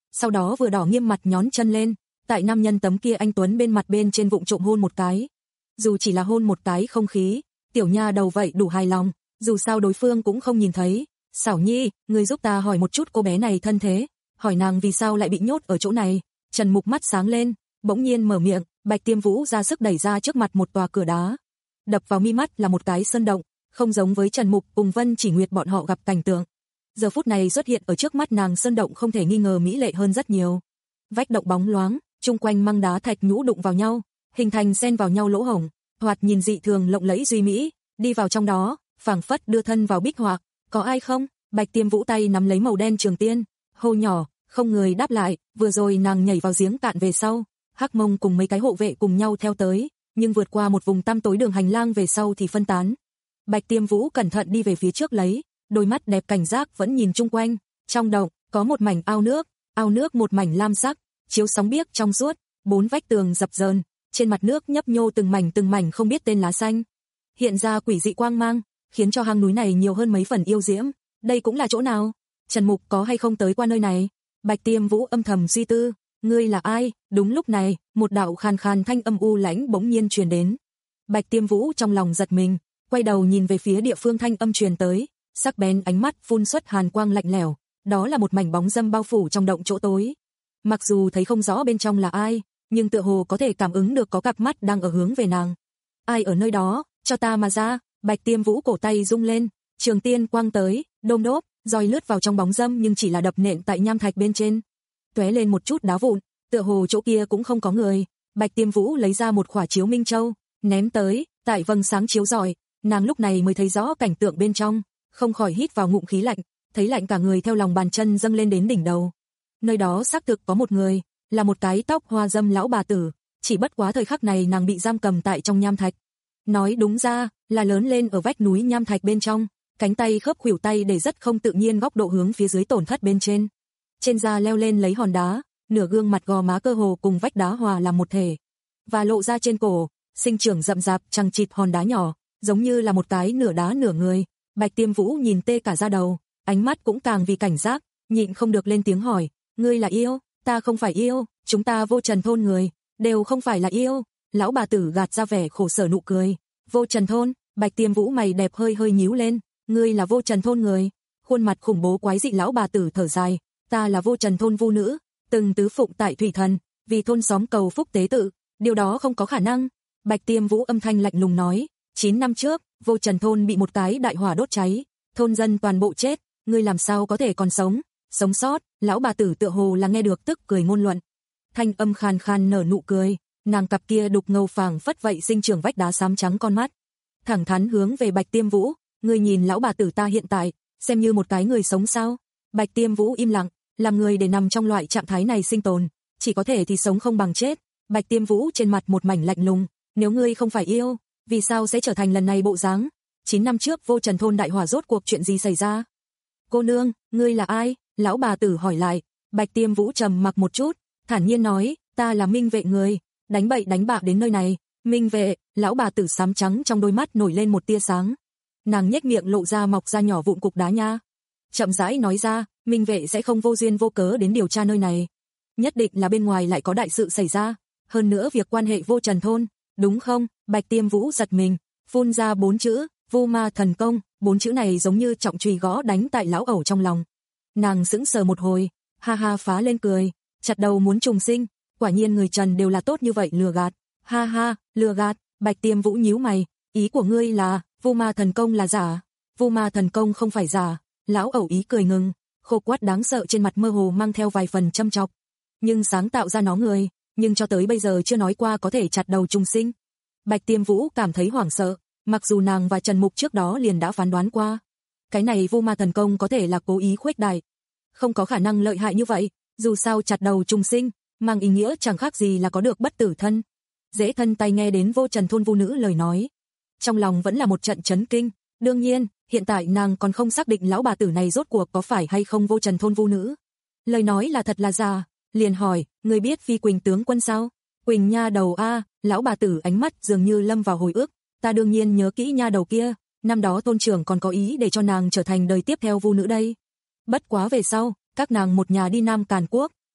sau đó vừa đỏ nghiêm mặt nhón chân lên, tại nam nhân tấm kia anh tuấn bên mặt bên trên vụng trộm hôn một cái. Dù chỉ là hôn một cái không khí, tiểu nha đầu vậy đủ hài lòng, dù sao đối phương cũng không nhìn thấy. Xảo Nhi, người giúp ta hỏi một chút cô bé này thân thế, hỏi nàng vì sao lại bị nhốt ở chỗ này. Trần Mục mắt sáng lên, bỗng nhiên mở miệng, Bạch Tiêm Vũ ra sức đẩy ra trước mặt một tòa cửa đá. Đập vào mi mắt là một cái sơn động, không giống với Trần Mục cùng Vân Chỉ Nguyệt bọn họ gặp cảnh tượng. Giờ phút này xuất hiện ở trước mắt nàng sơn động không thể nghi ngờ mỹ lệ hơn rất nhiều. Vách động bóng loáng, chung quanh măng đá thạch nhũ đụng vào nhau, hình thành xen vào nhau lỗ hổng, thoạt nhìn dị thường lộng lẫy duy mỹ, đi vào trong đó, phảng phất đưa thân vào bích họa. Có ai không? Bạch Tiêm Vũ tay nắm lấy màu đen trường tiên, hô nhỏ, không người đáp lại, vừa rồi nàng nhảy vào giếng cạn về sau, Hắc Mông cùng mấy cái hộ vệ cùng nhau theo tới, nhưng vượt qua một vùng tăm tối đường hành lang về sau thì phân tán. Bạch Tiêm Vũ cẩn thận đi về phía trước lấy, đôi mắt đẹp cảnh giác vẫn nhìn chung quanh, trong động có một mảnh ao nước, ao nước một mảnh lam sắc, chiếu sóng biếc trong suốt, bốn vách tường dập dờn, trên mặt nước nhấp nhô từng mảnh từng mảnh không biết tên lá xanh, hiện ra quỷ dị quang mang, khiến cho hang núi này nhiều hơn mấy phần yêu diễm. Đây cũng là chỗ nào? Trần Mục có hay không tới qua nơi này? Bạch Tiêm Vũ âm thầm suy tư, ngươi là ai? Đúng lúc này, một đạo khàn khàn thanh âm u lãnh bỗng nhiên truyền đến. Bạch Tiêm Vũ trong lòng giật mình, quay đầu nhìn về phía địa phương thanh âm truyền tới, sắc bén ánh mắt phun xuất hàn quang lạnh lẽo, đó là một mảnh bóng dâm bao phủ trong động chỗ tối. Mặc dù thấy không rõ bên trong là ai, nhưng tựa hồ có thể cảm ứng được có cặp mắt đang ở hướng về nàng. Ai ở nơi đó? Cho ta mà ra! Bạch Tiêm Vũ cổ tay rung lên, trường tiên quang tới, đôm đốp, roi lướt vào trong bóng dâm nhưng chỉ là đập nện tại nham thạch bên trên, tóe lên một chút đá vụn, tựa hồ chỗ kia cũng không có người. Bạch Tiêm Vũ lấy ra một khỏa chiếu minh châu, ném tới, tại vầng sáng chiếu rọi, nàng lúc này mới thấy rõ cảnh tượng bên trong, không khỏi hít vào ngụm khí lạnh, thấy lạnh cả người theo lòng bàn chân dâng lên đến đỉnh đầu. Nơi đó xác thực có một người, là một cái tóc hoa dâm lão bà tử, chỉ bất quá thời khắc này nàng bị giam cầm tại trong nham thạch. Nói đúng ra, là lớn lên ở vách núi nham thạch bên trong, cánh tay khớp khuỷu tay để rất không tự nhiên góc độ hướng phía dưới tổn thất bên trên. Trên da leo lên lấy hòn đá, nửa gương mặt gò má cơ hồ cùng vách đá hòa làm một thể. Và lộ ra trên cổ, sinh trưởng rậm rạp chằng chịt hòn đá nhỏ, giống như là một cái nửa đá nửa người. Bạch Tiêm Vũ nhìn tê cả da đầu, ánh mắt cũng càng vì cảnh giác, nhịn không được lên tiếng hỏi, ngươi là yêu? Ta không phải yêu, chúng ta Vô Trần thôn người, đều không phải là yêu. Lão bà tử gạt ra vẻ khổ sở nụ cười. Vô Trần thôn? Bạch Tiêm Vũ mày đẹp hơi hơi nhíu lên, ngươi là Vô Trần thôn người? Khuôn mặt khủng bố quái dị lão bà tử thở dài, ta là Vô Trần thôn vu nữ, từng tứ phụng tại thủy thần, vì thôn xóm cầu phúc tế tự, điều đó không có khả năng. Bạch Tiêm Vũ âm thanh lạnh lùng nói, chín năm trước, Vô Trần thôn bị một cái đại hỏa đốt cháy, thôn dân toàn bộ chết, ngươi làm sao có thể còn sống? Sống sót? Lão bà tử tựa hồ là nghe được tức cười ngôn luận. Thanh âm khàn khàn nở nụ cười, nàng cặp kia đục ngầu phảng phất vậy sinh trưởng vách đá xám trắng con mắt, thẳng thắn hướng về Bạch Tiêm Vũ, ngươi nhìn lão bà tử ta hiện tại, xem như một cái người sống sao? Bạch Tiêm Vũ im lặng, làm người để nằm trong loại trạng thái này sinh tồn, chỉ có thể thì sống không bằng chết. Bạch Tiêm Vũ trên mặt một mảnh lạnh lùng, nếu ngươi không phải yêu, vì sao sẽ trở thành lần này bộ dáng? chín năm trước Vô Trần thôn đại hỏa rốt cuộc chuyện gì xảy ra? Cô nương, ngươi là ai? Lão bà tử hỏi lại. Bạch Tiêm Vũ trầm mặc một chút, thản nhiên nói, ta là Minh Vệ người, đánh bậy đánh bạ đến nơi này. Minh Vệ? Lão bà tử xám trắng trong đôi mắt nổi lên một tia sáng. Nàng nhếch miệng lộ ra mọc ra nhỏ vụn cục đá nha. Chậm rãi nói ra, Minh Vệ sẽ không vô duyên vô cớ đến điều tra nơi này. Nhất định là bên ngoài lại có đại sự xảy ra, hơn nữa việc quan hệ Vô Trần thôn, đúng không? Bạch Tiêm Vũ giật mình, phun ra bốn chữ, Vô Ma thần công, bốn chữ này giống như trọng chùy gõ đánh tại lão ẩu trong lòng. Nàng sững sờ một hồi, ha ha phá lên cười, chặt đầu muốn trùng sinh, quả nhiên người Trần đều là tốt như vậy lừa gạt. Ha ha, lừa gạt? Bạch Tiêm Vũ nhíu mày, ý của ngươi là Vô Ma thần công là giả? Vô Ma thần công không phải giả. Lão ẩu ý cười ngừng, khô quắt đáng sợ trên mặt mơ hồ mang theo vài phần châm chọc. Nhưng sáng tạo ra nó người, nhưng cho tới bây giờ chưa nói qua có thể chặt đầu trùng sinh. Bạch Tiêm Vũ cảm thấy hoảng sợ, mặc dù nàng và Trần Mục trước đó liền đã phán đoán qua. Cái này Vô Ma thần công có thể là cố ý khuếch đại, không có khả năng lợi hại như vậy, dù sao chặt đầu trùng sinh, mang ý nghĩa chẳng khác gì là có được bất tử thân. Dễ thân tay nghe đến Vô Trần thôn vu nữ lời nói, trong lòng vẫn là một trận chấn kinh. Đương nhiên, hiện tại nàng còn không xác định lão bà tử này rốt cuộc có phải hay không Vô Trần thôn vu nữ. Lời nói là thật là giả, liền hỏi, người biết Phi Quỳnh tướng quân sao? Quỳnh nha đầu a, lão bà tử ánh mắt dường như lâm vào hồi ức, ta đương nhiên nhớ kỹ nha đầu kia, năm đó thôn trưởng còn có ý để cho nàng trở thành đời tiếp theo vu nữ đây. Bất quá về sau, các nàng một nhà đi Nam Càn Quốc,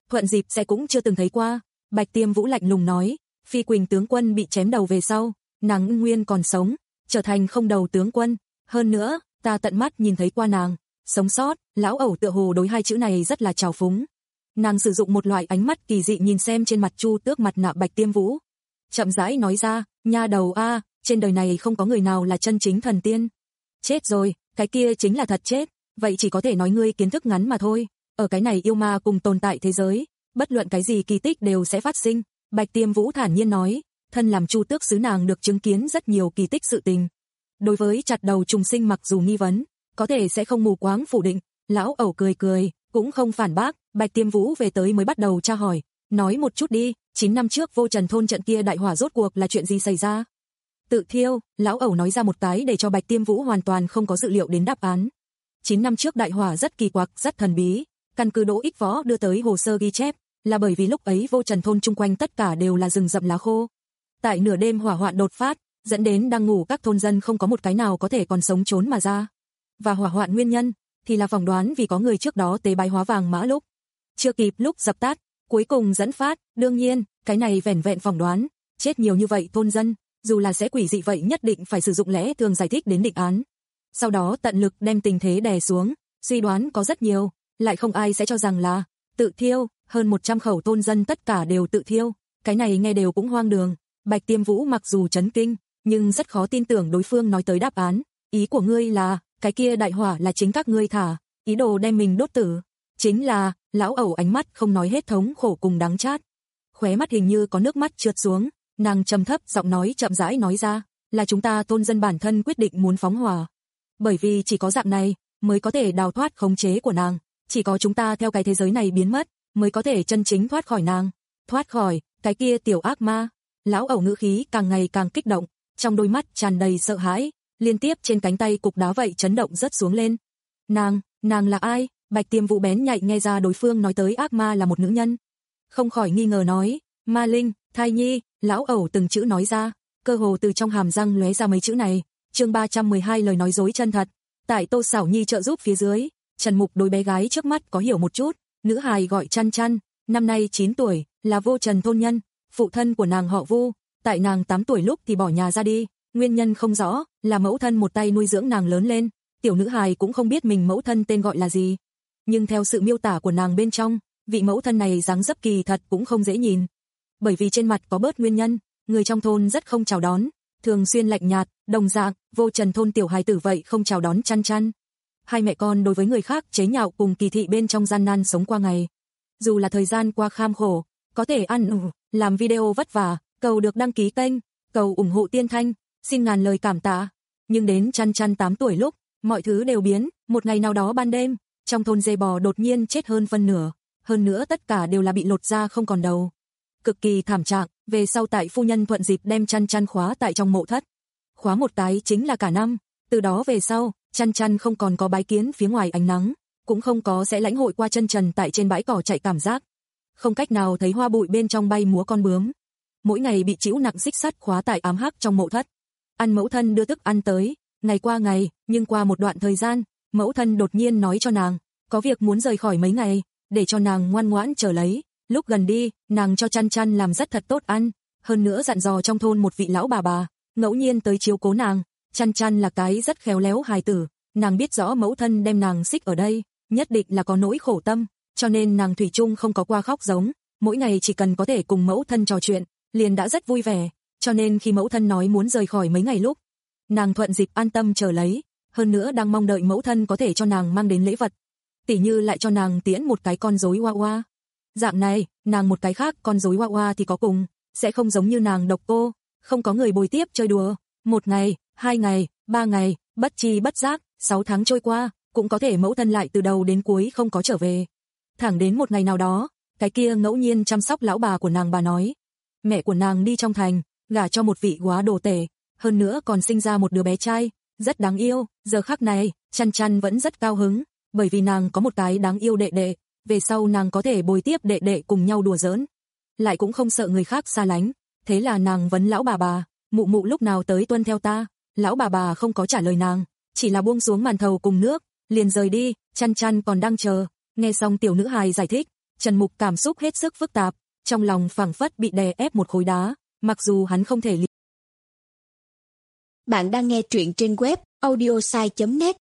Thuận dịp sẽ cũng chưa từng thấy qua. Bạch Tiêm Vũ lạnh lùng nói, Phi Quỳnh tướng quân bị chém đầu về sau, nàng nguyên còn sống, trở thành không đầu tướng quân. Hơn nữa, ta tận mắt nhìn thấy qua nàng, sống sót. Lão ẩu tựa hồ đối hai chữ này rất là trào phúng. Nàng sử dụng một loại ánh mắt kỳ dị nhìn xem trên mặt Chu Tước mặt nạ Bạch Tiêm Vũ. Chậm rãi nói ra, nha đầu a, trên đời này không có người nào là chân chính thần tiên. Chết rồi, cái kia chính là thật chết, vậy chỉ có thể nói ngươi kiến thức ngắn mà thôi. Ở cái này yêu ma cùng tồn tại thế giới, bất luận cái gì kỳ tích đều sẽ phát sinh. Bạch Tiêm Vũ thản nhiên nói, thân làm Chu Tước sứ nàng được chứng kiến rất nhiều kỳ tích sự tình. Đối với chặt đầu trùng sinh mặc dù nghi vấn, có thể sẽ không mù quáng phủ định. Lão ẩu cười cười, cũng không phản bác. Bạch Tiêm Vũ về tới mới bắt đầu tra hỏi, nói một chút đi, chín năm trước Vô Trần thôn trận kia đại hỏa rốt cuộc là chuyện gì xảy ra? Tự thiêu. Lão ẩu nói ra một cái để cho Bạch Tiêm Vũ hoàn toàn không có dự liệu đến đáp án. chín năm trước đại hỏa rất kỳ quặc, rất thần bí, căn cứ Đỗ Ích Võ đưa tới hồ sơ ghi chép, là bởi vì lúc ấy Vô Trần thôn chung quanh tất cả đều là rừng rậm lá khô. Tại nửa đêm hỏa hoạn đột phát, dẫn đến đang ngủ các thôn dân không có một cái nào có thể còn sống trốn mà ra. Và hỏa hoạn nguyên nhân thì là phỏng đoán vì có người trước đó tế bái hóa vàng mã lúc chưa kịp lúc dập tắt, cuối cùng dẫn phát. Đương nhiên, cái này vẻn vẹn phỏng đoán, chết nhiều như vậy thôn dân, dù là sẽ quỷ dị vậy nhất định phải sử dụng lẽ thường giải thích đến định án. Sau đó tận lực đem tình thế đè xuống, suy đoán có rất nhiều, lại không ai sẽ cho rằng là tự thiêu. Hơn một trăm khẩu thôn dân tất cả đều tự thiêu, cái này nghe đều cũng hoang đường. Bạch Tiêm Vũ mặc dù chấn kinh, nhưng rất khó tin tưởng đối phương nói tới đáp án. Ý của ngươi là, cái kia đại hỏa là chính các ngươi thả, ý đồ đem mình đốt tử? Chính là. Lão ẩu ánh mắt không nói hết thống khổ cùng đắng chát, khóe mắt hình như có nước mắt trượt xuống. Nàng trầm thấp giọng nói chậm rãi nói ra, là chúng ta thôn dân bản thân quyết định muốn phóng hỏa, bởi vì chỉ có dạng này mới có thể đào thoát khống chế của nàng, chỉ có chúng ta theo cái thế giới này biến mất mới có thể chân chính thoát khỏi nàng, thoát khỏi cái kia tiểu ác ma. Lão ẩu ngữ khí càng ngày càng kích động, trong đôi mắt tràn đầy sợ hãi, liên tiếp trên cánh tay cục đá vậy chấn động rất xuống lên. Nàng, nàng là ai? Bạch Tiêm Vũ bén nhạy nghe ra đối phương nói tới ác ma là một nữ nhân, không khỏi nghi ngờ nói, ma linh, thai nhi. Lão ẩu từng chữ nói ra, cơ hồ từ trong hàm răng lóe ra mấy chữ này. Chương ba trăm mười hai lời nói dối chân thật. Tại Tô Sảo Nhi trợ giúp phía dưới, Trần Mục đối bé gái trước mắt có hiểu một chút. Nữ hài gọi Chăn Chăn, năm nay chín tuổi, là Vô Trần thôn nhân, phụ thân của nàng họ Vu, tại nàng tám tuổi lúc thì bỏ nhà ra đi, nguyên nhân không rõ, là mẫu thân một tay nuôi dưỡng nàng lớn lên. Tiểu nữ hài cũng không biết mình mẫu thân tên gọi là gì, nhưng theo sự miêu tả của nàng bên trong, vị mẫu thân này dáng dấp kỳ thật cũng không dễ nhìn. Bởi vì trên mặt có bớt nguyên nhân, người trong thôn rất không chào đón, thường xuyên lạnh nhạt. Đồng dạng, Vô Trần thôn tiểu hài tử vậy không chào đón Chăn Chăn. Hai mẹ con đối với người khác chế nhạo cùng kỳ thị bên trong gian nan sống qua ngày. Dù là thời gian qua kham khổ, có thể ăn ủ, làm video vất vả, cầu được đăng ký kênh, cầu ủng hộ Tiên Thanh, xin ngàn lời cảm tạ. Nhưng đến Chăn Chăn tám tuổi lúc, mọi thứ đều biến. Một ngày nào đó ban đêm, trong thôn dê bò đột nhiên chết hơn phân nửa, hơn nữa tất cả đều là bị lột ra không còn đầu, cực kỳ thảm trạng. Về sau tại phu nhân thuận dịp đem Chăn Chăn khóa tại trong mộ thất, khóa một cái chính là cả năm. Từ đó về sau, Chăn Chăn không còn có bái kiến phía ngoài ánh nắng, cũng không có sẽ lãnh hội qua chân trần tại trên bãi cỏ chạy cảm giác, không cách nào thấy hoa bụi bên trong bay múa con bướm. Mỗi ngày bị chịu nặng xích sắt khóa tại ám hắc trong mộ thất, ăn mẫu thân đưa thức ăn tới, ngày qua ngày. Nhưng qua một đoạn thời gian, mẫu thân đột nhiên nói cho nàng, có việc muốn rời khỏi mấy ngày, để cho nàng ngoan ngoãn chờ lấy. Lúc gần đi, nàng cho Chăn Chăn làm rất thật tốt ăn, hơn nữa dặn dò trong thôn một vị lão bà bà, ngẫu nhiên tới chiếu cố nàng. Chăn Chăn là cái rất khéo léo hài tử, nàng biết rõ mẫu thân đem nàng xích ở đây, nhất định là có nỗi khổ tâm, cho nên nàng thủy chung không có qua khóc giống, mỗi ngày chỉ cần có thể cùng mẫu thân trò chuyện, liền đã rất vui vẻ, cho nên khi mẫu thân nói muốn rời khỏi mấy ngày lúc, nàng thuận dịp an tâm chờ lấy, hơn nữa đang mong đợi mẫu thân có thể cho nàng mang đến lễ vật, tỉ như lại cho nàng tiễn một cái con rối hoa hoa. Dạng này, nàng một cái khác con rối hoa hoa thì có cùng, sẽ không giống như nàng độc cô, không có người bồi tiếp chơi đùa. Một ngày, hai ngày, ba ngày, bất chi bất giác, sáu tháng trôi qua, cũng có thể mẫu thân lại từ đầu đến cuối không có trở về. Thẳng đến một ngày nào đó, cái kia ngẫu nhiên chăm sóc lão bà của nàng bà nói, mẹ của nàng đi trong thành, gả cho một vị góa đồ tể, hơn nữa còn sinh ra một đứa bé trai, rất đáng yêu. Giờ khắc này, Chăn Chăn vẫn rất cao hứng, bởi vì nàng có một cái đáng yêu đệ đệ, về sau nàng có thể bồi tiếp đệ đệ cùng nhau đùa giỡn, lại cũng không sợ người khác xa lánh. Thế là nàng vấn lão bà bà, mụ mụ lúc nào tới tuân theo ta? Lão bà bà không có trả lời nàng, chỉ là buông xuống màn thầu cùng nước, liền rời đi. Chăn Chăn còn đang chờ, nghe xong tiểu nữ hài giải thích, Trần Mục cảm xúc hết sức phức tạp, trong lòng phảng phất bị đè ép một khối đá, mặc dù hắn không thể lý... Bạn đang nghe truyện trên web audiosai chấm net.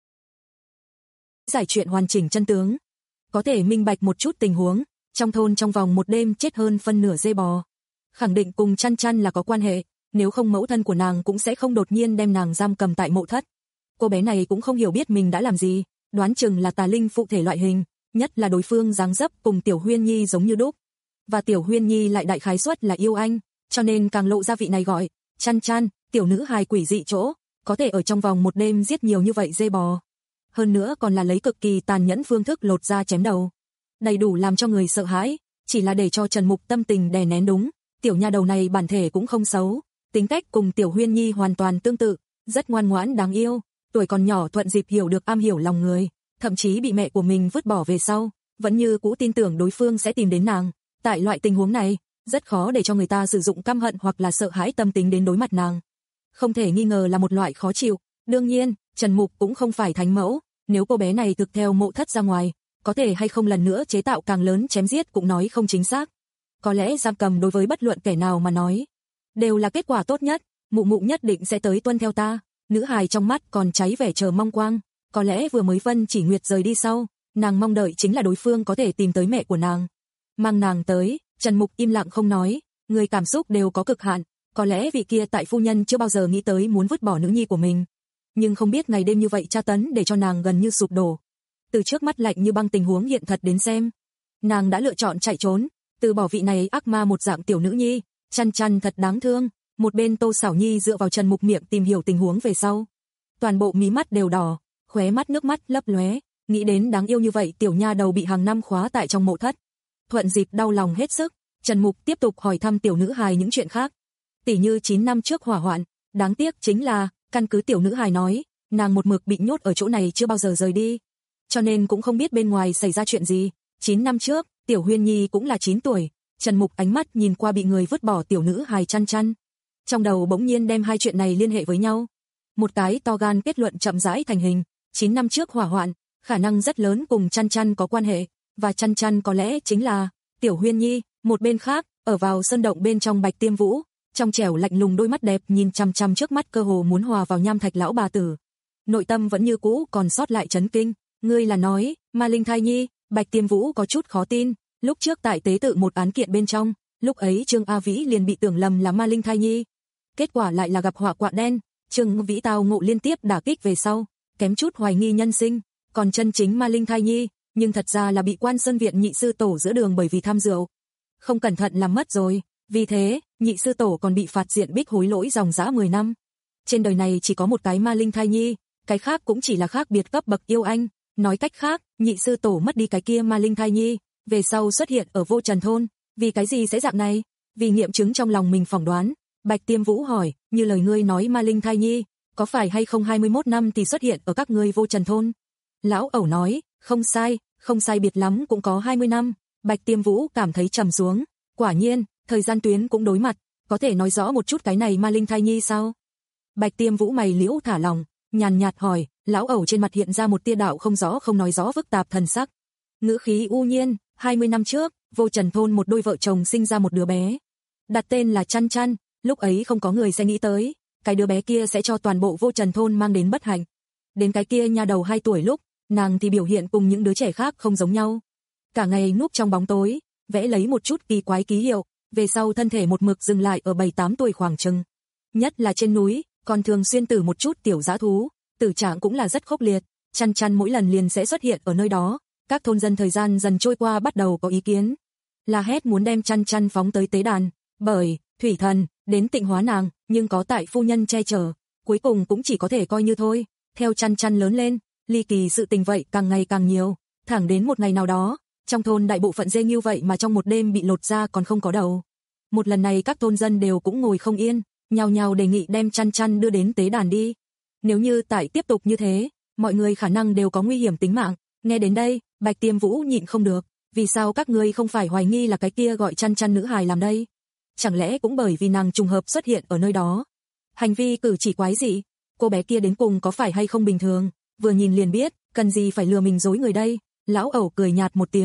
Giải chuyện hoàn chỉnh chân tướng, có thể minh bạch một chút tình huống, trong thôn trong vòng một đêm chết hơn phân nửa dê bò. Khẳng định cùng Chăn Chăn là có quan hệ, nếu không mẫu thân của nàng cũng sẽ không đột nhiên đem nàng giam cầm tại mộ thất. Cô bé này cũng không hiểu biết mình đã làm gì, đoán chừng là tà linh phụ thể loại hình, nhất là đối phương dáng dấp cùng Tiểu Huyên Nhi giống như đúc. Và Tiểu Huyên Nhi lại đại khái suất là yêu anh, cho nên càng lộ ra vị này gọi Chăn Chăn, tiểu nữ hài quỷ dị chỗ, có thể ở trong vòng một đêm giết nhiều như vậy dê bò. Hơn nữa còn là lấy cực kỳ tàn nhẫn phương thức lột da chém đầu. Đầy đủ làm cho người sợ hãi, chỉ là để cho Trần Mục tâm tình đè nén đúng. Tiểu nha đầu này bản thể cũng không xấu, tính cách cùng Tiểu Huyên Nhi hoàn toàn tương tự, rất ngoan ngoãn đáng yêu, tuổi còn nhỏ thuận dịp hiểu được am hiểu lòng người, thậm chí bị mẹ của mình vứt bỏ về sau, vẫn như cũ tin tưởng đối phương sẽ tìm đến nàng. Tại loại tình huống này, rất khó để cho người ta sử dụng căm hận hoặc là sợ hãi tâm tính đến đối mặt nàng. Không thể nghi ngờ là một loại khó chịu. Đương nhiên, Trần Mục cũng không phải thánh mẫu, nếu cô bé này thực theo mộ thất ra ngoài, có thể hay không lần nữa chế tạo càng lớn chém giết cũng nói không chính xác. Có lẽ giam cầm đối với bất luận kẻ nào mà nói, đều là kết quả tốt nhất, mụ mụ nhất định sẽ tới tuân theo ta. Nữ hài trong mắt còn cháy vẻ chờ mong quang, có lẽ vừa mới Vân Chỉ Nguyệt rời đi sau, nàng mong đợi chính là đối phương có thể tìm tới mẹ của nàng. Mang nàng tới, Trần Mục im lặng không nói, người cảm xúc đều có cực hạn, có lẽ vị kia tại phu nhân chưa bao giờ nghĩ tới muốn vứt bỏ nữ nhi của mình. Nhưng không biết ngày đêm như vậy tra tấn để cho nàng gần như sụp đổ. Từ trước mắt lạnh như băng tình huống hiện thật đến xem, nàng đã lựa chọn chạy trốn, từ bỏ vị này ác ma một dạng tiểu nữ nhi. Chăn Chăn thật đáng thương. Một bên Tô Sảo Nhi dựa vào Trần Mục miệng tìm hiểu tình huống về sau, toàn bộ mí mắt đều đỏ, khóe mắt nước mắt lấp lóe, nghĩ đến đáng yêu như vậy tiểu nha đầu bị hàng năm khóa tại trong mộ thất. Thuận dịp đau lòng hết sức, Trần Mục tiếp tục hỏi thăm tiểu nữ hài những chuyện khác, tỉ như chín năm trước hỏa hoạn, đáng tiếc chính là, căn cứ tiểu nữ hài nói, nàng một mực bị nhốt ở chỗ này chưa bao giờ rời đi, cho nên cũng không biết bên ngoài xảy ra chuyện gì. chín năm trước, Tiểu Huyên Nhi cũng là chín tuổi. Trần Mục ánh mắt nhìn qua bị người vứt bỏ tiểu nữ hài Chăn Chăn, trong đầu bỗng nhiên đem hai chuyện này liên hệ với nhau. Một cái to gan kết luận chậm rãi thành hình, chín năm trước hỏa hoạn, khả năng rất lớn cùng Chăn Chăn có quan hệ, và Chăn Chăn có lẽ chính là Tiểu Huyên Nhi. Một bên khác, ở vào sơn động bên trong Bạch Tiêm Vũ, trong trẻo lạnh lùng đôi mắt đẹp nhìn chằm chằm trước mắt cơ hồ muốn hòa vào nham thạch lão bà tử. Nội tâm vẫn như cũ còn sót lại chấn kinh, ngươi là nói, ma linh thai nhi? Bạch Tiêm Vũ có chút khó tin, lúc trước tại tế tự một án kiện bên trong, lúc ấy Trương A Vĩ liền bị tưởng lầm là ma linh thai nhi. Kết quả lại là gặp họa quạ đen, Trương Vĩ tao ngộ liên tiếp đả kích về sau, kém chút hoài nghi nhân sinh, còn chân chính ma linh thai nhi, nhưng thật ra là bị Quan Sơn viện nhị sư tổ giữa đường bởi vì tham rượu, không cẩn thận làm mất rồi, vì thế, nhị sư tổ còn bị phạt diện bích hối lỗi dòng dã mười năm. Trên đời này chỉ có một cái ma linh thai nhi, cái khác cũng chỉ là khác biệt cấp bậc yêu anh, nói cách khác, nhị sư tổ mất đi cái kia ma linh thai nhi, về sau xuất hiện ở Vô Trần thôn, vì cái gì sẽ dạng này? Vì nghiệm chứng trong lòng mình phỏng đoán. Bạch Tiêm Vũ hỏi, như lời ngươi nói ma linh thai nhi, có phải hay không hai mươi mốt năm thì xuất hiện ở các ngươi Vô Trần thôn? Lão ẩu nói, không sai, không sai biệt lắm cũng có hai mươi năm. Bạch Tiêm Vũ cảm thấy trầm xuống, quả nhiên, thời gian tuyến cũng đối mặt, có thể nói rõ một chút cái này ma linh thai nhi sao? Bạch Tiêm Vũ mày liễu thả lỏng, nhàn nhạt hỏi, lão ẩu trên mặt hiện ra một tia đạo không rõ không nói rõ phức tạp thần sắc. Ngữ khí u nhiên, hai mươi năm trước, Vô Trần thôn một đôi vợ chồng sinh ra một đứa bé, đặt tên là Chăn Chăn, lúc ấy không có người sẽ nghĩ tới, cái đứa bé kia sẽ cho toàn bộ Vô Trần thôn mang đến bất hạnh. Đến cái kia nha đầu hai tuổi lúc, nàng thì biểu hiện cùng những đứa trẻ khác không giống nhau. Cả ngày núp trong bóng tối, vẽ lấy một chút kỳ quái ký hiệu, về sau thân thể một mực dừng lại ở bảy tám tuổi khoảng chừng. Nhất là trên núi, còn thường xuyên tử một chút tiểu dã thú, tử trạng cũng là rất khốc liệt, Chăn Chăn mỗi lần liền sẽ xuất hiện ở nơi đó. Các thôn dân thời gian dần trôi qua bắt đầu có ý kiến, là hét muốn đem Chăn Chăn phóng tới tế đàn, bởi thủy thần đến tịnh hóa nàng, nhưng có tại phu nhân che chở, cuối cùng cũng chỉ có thể coi như thôi. Theo Chăn Chăn lớn lên, ly kỳ sự tình vậy càng ngày càng nhiều, thẳng đến một ngày nào đó, trong thôn đại bộ phận dê như vậy mà trong một đêm bị lột ra còn không có đầu. Một lần này các thôn dân đều cũng ngồi không yên, nhao nhao đề nghị đem Chăn Chăn đưa đến tế đàn đi. Nếu như tại tiếp tục như thế, mọi người khả năng đều có nguy hiểm tính mạng. Nghe đến đây, Bạch Tiêm Vũ nhịn không được, vì sao các ngươi không phải hoài nghi là cái kia gọi Chăn Chăn nữ hài làm đây? Chẳng lẽ cũng bởi vì nàng trùng hợp xuất hiện ở nơi đó? Hành vi cử chỉ quái dị, cô bé kia đến cùng có phải hay không bình thường, vừa nhìn liền biết, cần gì phải lừa mình dối người đây? Lão ẩu cười nhạt một tiếng,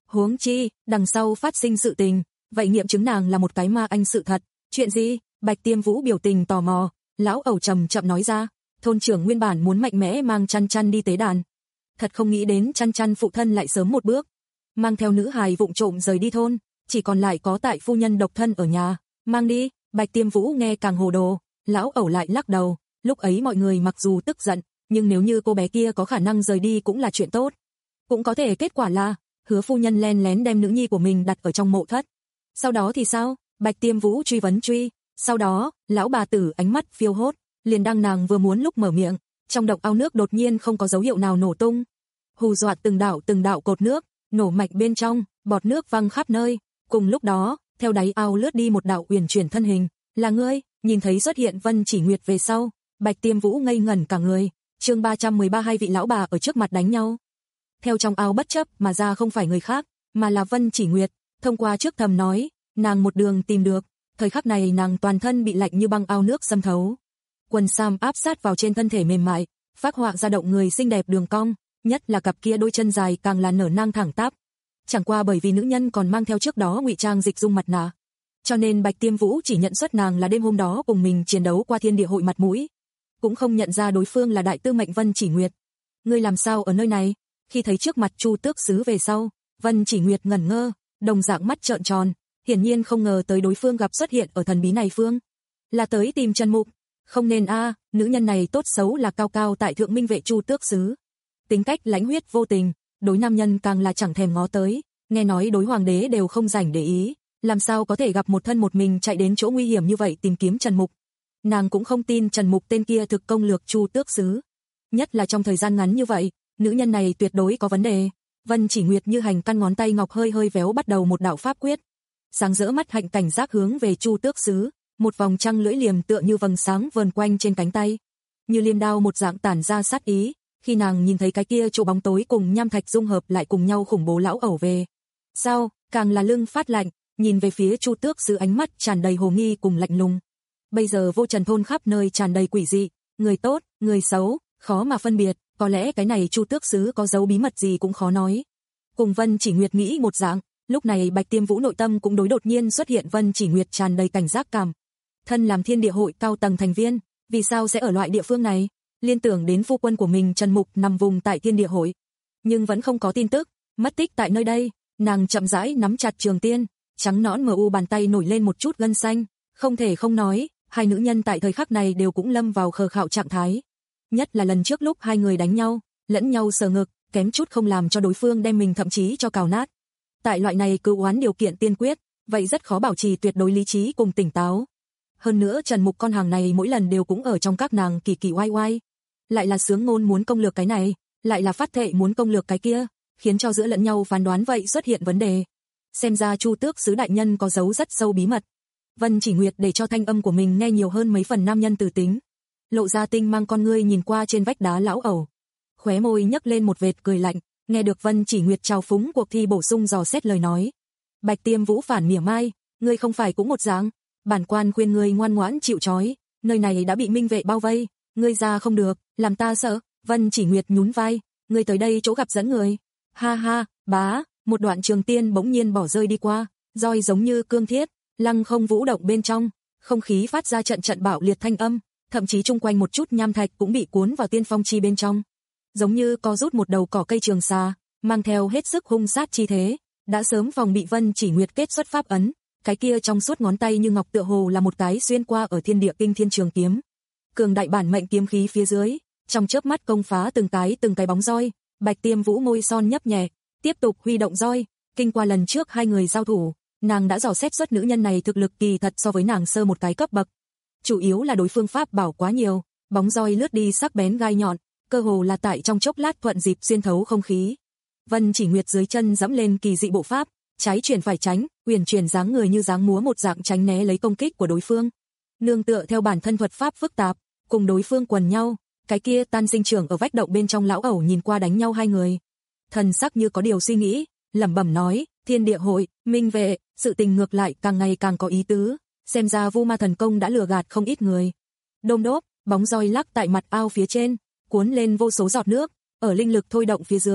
Huống chi, đằng sau phát sinh sự tình, vậy nghiệm chứng nàng là một cái ma anh sự thật. Chuyện gì? Bạch Tiêm Vũ biểu tình tò mò, lão ẩu trầm chậm nói ra, thôn trưởng nguyên bản muốn mạnh mẽ mang Chăn Chăn đi tế đàn. Thật không nghĩ đến Chăn Chăn phụ thân lại sớm một bước, mang theo nữ hài vụng trộm rời đi thôn, chỉ còn lại có tại phu nhân độc thân ở nhà, mang đi. Bạch Tiêm Vũ nghe càng hồ đồ, lão ẩu lại lắc đầu, lúc ấy mọi người mặc dù tức giận, nhưng nếu như cô bé kia có khả năng rời đi cũng là chuyện tốt. Cũng có thể kết quả là, Hứa phu nhân len lén đem nữ nhi của mình đặt ở trong mộ thất. Sau đó thì sao? Bạch Tiêm Vũ truy vấn truy, sau đó, lão bà tử ánh mắt phiêu hốt, liền đang nàng vừa muốn lúc mở miệng, trong động ao nước đột nhiên không có dấu hiệu nào nổ tung. Hù dọa từng đạo từng đạo cột nước, nổ mạnh bên trong, bọt nước văng khắp nơi. Cùng lúc đó, theo đáy ao lướt đi một đạo uyển chuyển thân hình, là ngươi. Nhìn thấy xuất hiện Vân Chỉ Nguyệt về sau, Bạch Tiêm Vũ ngây ngẩn cả người. Chương ba trăm mười ba, hai vị lão bà ở trước mặt đánh nhau. Theo trong ao bất chấp mà ra không phải người khác, mà là Vân Chỉ Nguyệt, thông qua trước thầm nói, nàng một đường tìm được, thời khắc này nàng toàn thân bị lạnh như băng ao nước xâm thấu. Quần sam áp sát vào trên thân thể mềm mại, phác họa ra động người xinh đẹp đường cong, nhất là cặp kia đôi chân dài càng là nở nang thẳng tắp. Chẳng qua bởi vì nữ nhân còn mang theo trước đó ngụy trang dịch dung mặt nạ, cho nên Bạch Tiêm Vũ chỉ nhận xuất nàng là đêm hôm đó cùng mình chiến đấu qua thiên địa hội mặt mũi, cũng không nhận ra đối phương là đại tư mệnh Vân Chỉ Nguyệt. Ngươi làm sao ở nơi này? Khi thấy trước mặt Chu Tước Sứ về sau, Vân Chỉ Nguyệt ngẩn ngơ, đồng dạng mắt trợn tròn, hiển nhiên không ngờ tới đối phương gặp xuất hiện ở thần bí này phương. Là tới tìm Trần Mục? Không nên a, à, nữ nhân này tốt xấu là cao cao tại thượng minh vệ Chu Tước Sứ. Tính cách lãnh huyết vô tình, đối nam nhân càng là chẳng thèm ngó tới, nghe nói đối hoàng đế đều không rảnh để ý, làm sao có thể gặp một thân một mình chạy đến chỗ nguy hiểm như vậy tìm kiếm Trần Mục. Nàng cũng không tin Trần Mục tên kia thực công lược Chu Tước Sứ. Nhất là trong thời gian ngắn như vậy, nữ nhân này tuyệt đối có vấn đề. Vân Chỉ Nguyệt như hành căn ngón tay ngọc hơi hơi véo bắt đầu một đạo pháp quyết. Sáng rỡ mắt hạnh cảnh giác hướng về Chu Tước Sứ, một vòng trăng lưỡi liềm tựa như vầng sáng vờn quanh trên cánh tay, như liêm đao một dạng tản ra sát ý. Khi nàng nhìn thấy cái kia chỗ bóng tối cùng nham thạch dung hợp lại cùng nhau khủng bố lão ẩu về sau, càng là lưng phát lạnh, nhìn về phía Chu Tước Sứ ánh mắt tràn đầy hồ nghi cùng lạnh lùng. Bây giờ Vô Trần thôn khắp nơi tràn đầy quỷ dị, người tốt, người xấu, khó mà phân biệt, có lẽ cái này Chu Tước Sứ có giấu bí mật gì cũng khó nói. Cùng Vân Chỉ Nguyệt nghĩ một dạng, lúc này Bạch Tiêm Vũ nội tâm cũng đối đột nhiên xuất hiện Vân Chỉ Nguyệt tràn đầy cảnh giác cảm. Thân làm thiên địa hội cao tầng thành viên, vì sao sẽ ở loại địa phương này? Liên tưởng đến phu quân của mình Trần Mục nằm vùng tại thiên địa hội, nhưng vẫn không có tin tức, mất tích tại nơi đây. Nàng chậm rãi nắm chặt trường tiên, trắng nõn mờ u bàn tay nổi lên một chút gân xanh, không thể không nói, hai nữ nhân tại thời khắc này đều cũng lâm vào khờ khạo trạng thái. Nhất là lần trước lúc hai người đánh nhau, lẫn nhau sờ ngực, kém chút không làm cho đối phương đem mình thậm chí cho cào nát. Tại loại này cự oán điều kiện tiên quyết, vậy rất khó bảo trì tuyệt đối lý trí cùng tỉnh táo. Hơn nữa Trần Mục con hàng này mỗi lần đều cũng ở trong các nàng kỳ kỳ oai oai. Lại là sướng ngôn muốn công lược cái này, lại là phát thệ muốn công lược cái kia, khiến cho giữa lẫn nhau phán đoán vậy xuất hiện vấn đề. Xem ra Chu Tước Sứ đại nhân có giấu rất sâu bí mật. Vân Chỉ Nguyệt để cho thanh âm của mình nghe nhiều hơn mấy phần nam nhân từ tính, lộ ra tinh mang con ngươi nhìn qua trên vách đá lão ẩu, khóe môi nhấc lên một vệt cười lạnh, nghe được Vân Chỉ Nguyệt trào phúng cuộc thi bổ sung dò xét lời nói. Bạch Tiêm Vũ phản mỉa mai, ngươi không phải cũng một dáng, bản quan khuyên ngươi ngoan ngoãn chịu trói, nơi này đã bị minh vệ bao vây, ngươi ra không được, làm ta sợ. Vân Chỉ Nguyệt nhún vai, ngươi tới đây chỗ gặp dẫn người. Ha ha, bá, một đoạn trường tiên bỗng nhiên bỏ rơi đi qua, roi giống như cương thiết, lăng không vũ động bên trong, không khí phát ra trận trận bạo liệt thanh âm, thậm chí chung quanh một chút nham thạch cũng bị cuốn vào tiên phong chi bên trong. Giống như có rút một đầu cỏ cây trường xà, mang theo hết sức hung sát chi thế, đã sớm phòng bị Vân Chỉ Nguyệt kết xuất pháp ấn, cái kia trong suốt ngón tay như ngọc tựa hồ là một cái xuyên qua ở thiên địa kinh thiên trường kiếm. Cường đại bản mệnh kiếm khí phía dưới, trong chớp mắt công phá từng cái từng cái bóng roi. Bạch Tiêm Vũ môi son nhấp nhẹ, tiếp tục huy động roi, kinh qua lần trước hai người giao thủ, nàng đã dò xét xuất nữ nhân này thực lực kỳ thật so với nàng sơ một cái cấp bậc. Chủ yếu là đối phương pháp bảo quá nhiều, bóng roi lướt đi sắc bén gai nhọn, cơ hồ là tại trong chốc lát thuận dịp xuyên thấu không khí. Vân Chỉ Nguyệt dưới chân giẫm lên kỳ dị bộ pháp, trái chuyển phải tránh, uyển chuyển dáng người như dáng múa một dạng tránh né lấy công kích của đối phương. Nương tựa theo bản thân thuật pháp phức tạp, cùng đối phương quần nhau, cái kia tan sinh trưởng ở vách động bên trong lão ẩu nhìn qua đánh nhau hai người, thần sắc như có điều suy nghĩ, lẩm bẩm nói, thiên địa hội, minh vệ, sự tình ngược lại càng ngày càng có ý tứ, xem ra Vu Ma thần công đã lừa gạt không ít người. Đôm đốp, bóng roi lắc tại mặt ao phía trên, cuốn lên vô số giọt nước, ở linh lực thôi động phía dưới,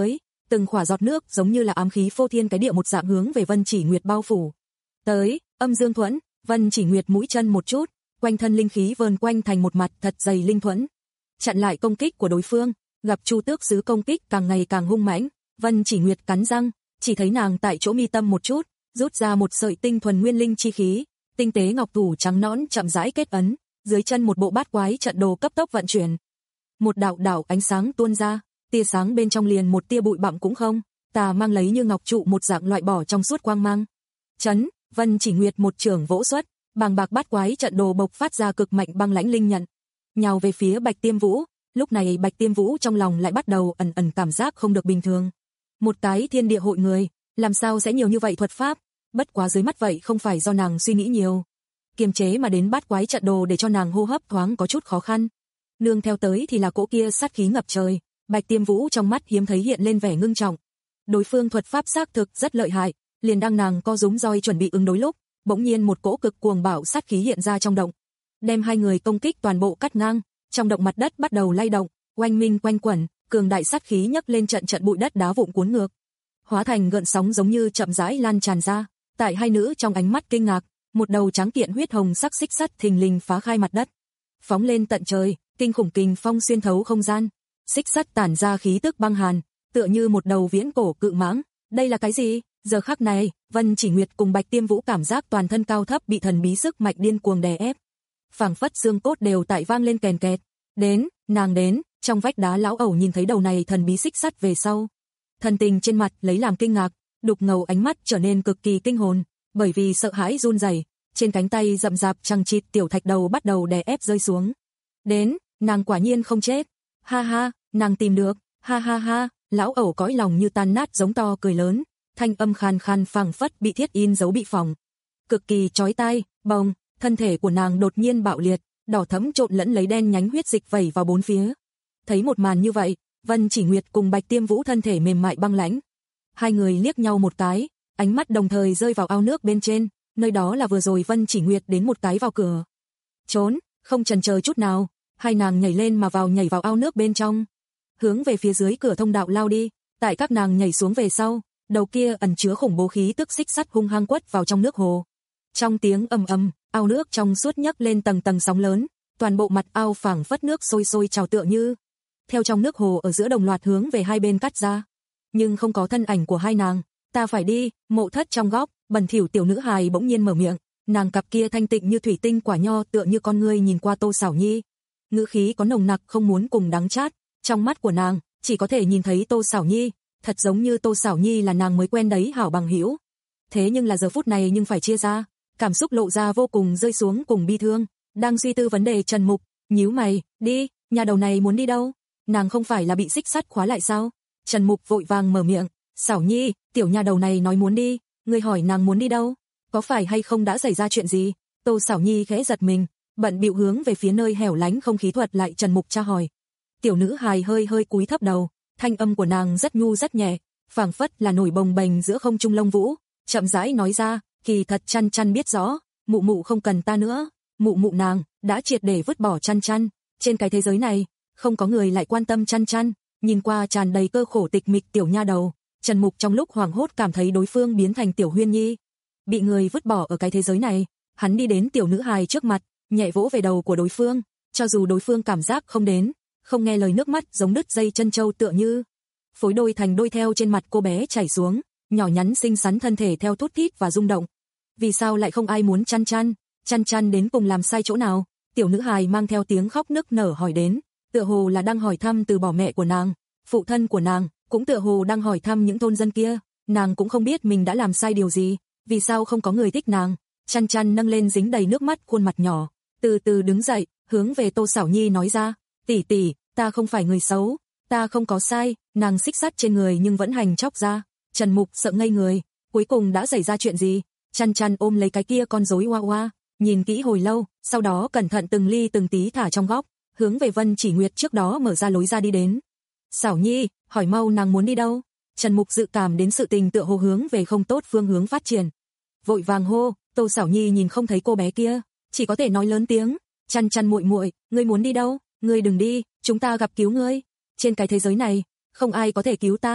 từng khỏa giọt nước giống như là ám khí phô thiên cái địa một dạng hướng về Vân Chỉ Nguyệt bao phủ. Tới, âm dương thuẫn, Vân Chỉ Nguyệt mũi chân một chút, quanh thân linh khí vờn quanh thành một mặt thật dày linh thuẫn, chặn lại công kích của đối phương. Gặp Chu Tước Sứ công kích càng ngày càng hung mãnh, Vân Chỉ Nguyệt cắn răng, chỉ thấy nàng tại chỗ mi tâm một chút, rút ra một sợi tinh thuần nguyên linh chi khí, tinh tế ngọc thủ trắng nõn chậm rãi kết ấn, dưới chân một bộ bát quái trận đồ cấp tốc vận chuyển. Một đạo đạo ánh sáng tuôn ra, tia sáng bên trong liền một tia bụi bặm cũng không, tà mang lấy như ngọc trụ một dạng loại bỏ trong suốt quang mang. Chấn, Vân Chỉ Nguyệt một chưởng vỗ xuất, bàng bạc bát quái trận đồ bộc phát ra cực mạnh băng lãnh linh nhận, nhào về phía Bạch Tiêm Vũ. Lúc này Bạch Tiêm Vũ trong lòng lại bắt đầu ẩn ẩn cảm giác không được bình thường. Một cái thiên địa hội người, làm sao sẽ nhiều như vậy thuật pháp? Bất quá dưới mắt vậy không phải do nàng suy nghĩ nhiều. Kiềm chế mà đến bát quái trận đồ để cho nàng hô hấp thoáng có chút khó khăn. Nương theo tới thì là cỗ kia sát khí ngập trời, Bạch Tiêm Vũ trong mắt hiếm thấy hiện lên vẻ ngưng trọng. Đối phương thuật pháp xác thực rất lợi hại, liền đang nàng co rúm roi chuẩn bị ứng đối lúc, bỗng nhiên một cỗ cực cuồng bạo sát khí hiện ra trong động, đem hai người công kích toàn bộ cắt ngang. Trong động mặt đất bắt đầu lay động, oanh minh quanh quẩn, cường đại sát khí nhấc lên trận trận bụi đất đá vụn cuốn ngược, hóa thành gợn sóng giống như chậm rãi lan tràn ra. Tại hai nữ trong ánh mắt kinh ngạc, một đầu trắng kiện huyết hồng sắc xích sắt thình lình phá khai mặt đất, phóng lên tận trời, kinh khủng kình phong xuyên thấu không gian, xích sắt tản ra khí tức băng hàn, tựa như một đầu viễn cổ cự mãng. Đây là cái gì? Giờ khắc này, Vân Chỉ Nguyệt cùng Bạch Tiêm Vũ cảm giác toàn thân cao thấp bị thần bí sức mạnh điên cuồng đè ép, phảng phất xương cốt đều tại vang lên kèn kẹt. Đến, nàng đến, trong vách đá lão ẩu nhìn thấy đầu này thần bí xích sắt về sau, thần tình trên mặt lấy làm kinh ngạc, đục ngầu ánh mắt trở nên cực kỳ kinh hồn, bởi vì sợ hãi run rẩy, trên cánh tay rậm rạp chằng chịt tiểu thạch đầu bắt đầu đè ép rơi xuống. Đến, nàng quả nhiên không chết. Ha ha, nàng tìm được, ha ha ha, lão ẩu cõi lòng như tan nát giống to cười lớn, thanh âm khan khan phảng phất bị thiết in dấu bị phỏng, cực kỳ chói tai. Bồng, thân thể của nàng đột nhiên bạo liệt, đỏ thẫm trộn lẫn lấy đen nhánh huyết dịch vẩy vào bốn phía. Thấy một màn như vậy, Vân Chỉ Nguyệt cùng Bạch Tiêm Vũ thân thể mềm mại băng lãnh. Hai người liếc nhau một cái, ánh mắt đồng thời rơi vào ao nước bên trên, nơi đó là vừa rồi Vân Chỉ Nguyệt đến một cái vào cửa. Trốn, không chần chờ chút nào, hai nàng nhảy lên mà vào nhảy vào ao nước bên trong, hướng về phía dưới cửa thông đạo lao đi. Tại các nàng nhảy xuống về sau, đầu kia ẩn chứa khủng bố khí tức xích sắt hung hăng quất vào trong nước hồ. Trong tiếng ầm ầm, ao nước trong suốt nhấc lên tầng tầng sóng lớn, toàn bộ mặt ao phảng phất nước sôi sôi trào tựa như theo trong nước hồ ở giữa đồng loạt hướng về hai bên cắt ra, nhưng không có thân ảnh của hai nàng. Ta phải đi. Mộ Thất trong góc, bẩn thỉu tiểu nữ hài bỗng nhiên mở miệng, nàng cặp kia thanh tịnh như thủy tinh quả nho tựa như con ngươi nhìn qua Tô Sảo Nhi, ngữ khí có nồng nặc không muốn cùng đắng chát, trong mắt của nàng chỉ có thể nhìn thấy Tô Sảo Nhi, thật giống như Tô Sảo Nhi là nàng mới quen đấy hảo bằng hữu. Thế nhưng là giờ phút này nhưng phải chia ra, cảm xúc lộ ra vô cùng rơi xuống cùng bi thương. Đang suy tư vấn đề Trần Mục nhíu mày, đi, nhà đầu này muốn đi đâu? Nàng không phải là bị xích sắt khóa lại sao? Trần Mục vội vàng mở miệng, Sảo Nhi, tiểu nhà đầu này nói muốn đi, ngươi hỏi nàng muốn đi đâu? Có phải hay không đã xảy ra chuyện gì? Tô Sảo Nhi khẽ giật mình, bận bịu hướng về phía nơi hẻo lánh không khí thuật lại Trần Mục tra hỏi. Tiểu nữ hài hơi hơi cúi thấp đầu, thanh âm của nàng rất nhu rất nhẹ, phảng phất là nổi bồng bềnh giữa không trung lông vũ, chậm rãi nói ra, kỳ thật Chăn Chăn biết rõ, mụ mụ không cần ta nữa, mụ mụ nàng đã triệt để vứt bỏ Chăn Chăn, trên cái thế giới này không có người lại quan tâm Chăn Chăn. Nhìn qua tràn đầy cơ khổ tịch mịch tiểu nha đầu, Trần Mục trong lúc hoảng hốt cảm thấy đối phương biến thành tiểu Huyên Nhi, bị người vứt bỏ ở cái thế giới này. Hắn đi đến tiểu nữ hài trước mặt, nhẹ vỗ về đầu của đối phương, cho dù đối phương cảm giác không đến, không nghe lời, nước mắt giống đứt dây chân châu tựa như phối đôi thành đôi theo trên mặt cô bé chảy xuống, nhỏ nhắn xinh xắn thân thể theo thút thít và rung động. Vì sao lại không ai muốn Chăn Chăn? Chăn Chăn đến cùng làm sai chỗ nào? Tiểu nữ hài mang theo tiếng khóc nức nở hỏi đến, tựa hồ là đang hỏi thăm từ bỏ mẹ của nàng, phụ thân của nàng, cũng tựa hồ đang hỏi thăm những thôn dân kia. Nàng cũng không biết mình đã làm sai điều gì, vì sao không có người thích nàng. Chăn Chăn nâng lên dính đầy nước mắt khuôn mặt nhỏ, từ từ đứng dậy, hướng về Tô Sảo Nhi nói ra, tỷ tỷ, ta không phải người xấu, ta không có sai. Nàng xích sắt trên người nhưng vẫn hành chóc ra. Trần Mục sợ ngây người, cuối cùng đã xảy ra chuyện gì? Chăn Chăn ôm lấy cái kia con rối hoa hoa, nhìn kỹ hồi lâu, sau đó cẩn thận từng ly từng tí thả trong góc, hướng về Vân Chỉ Nguyệt trước đó mở ra lối ra đi đến. Sảo Nhi, hỏi mau nàng muốn đi đâu? Trần Mục dự cảm đến sự tình tựa hồ hướng về không tốt phương hướng phát triển, vội vàng hô. Tô Sảo Nhi nhìn không thấy cô bé kia, chỉ có thể nói lớn tiếng, Chăn Chăn muội muội, ngươi muốn đi đâu? Ngươi đừng đi, chúng ta gặp cứu ngươi. Trên cái thế giới này, không ai có thể cứu ta.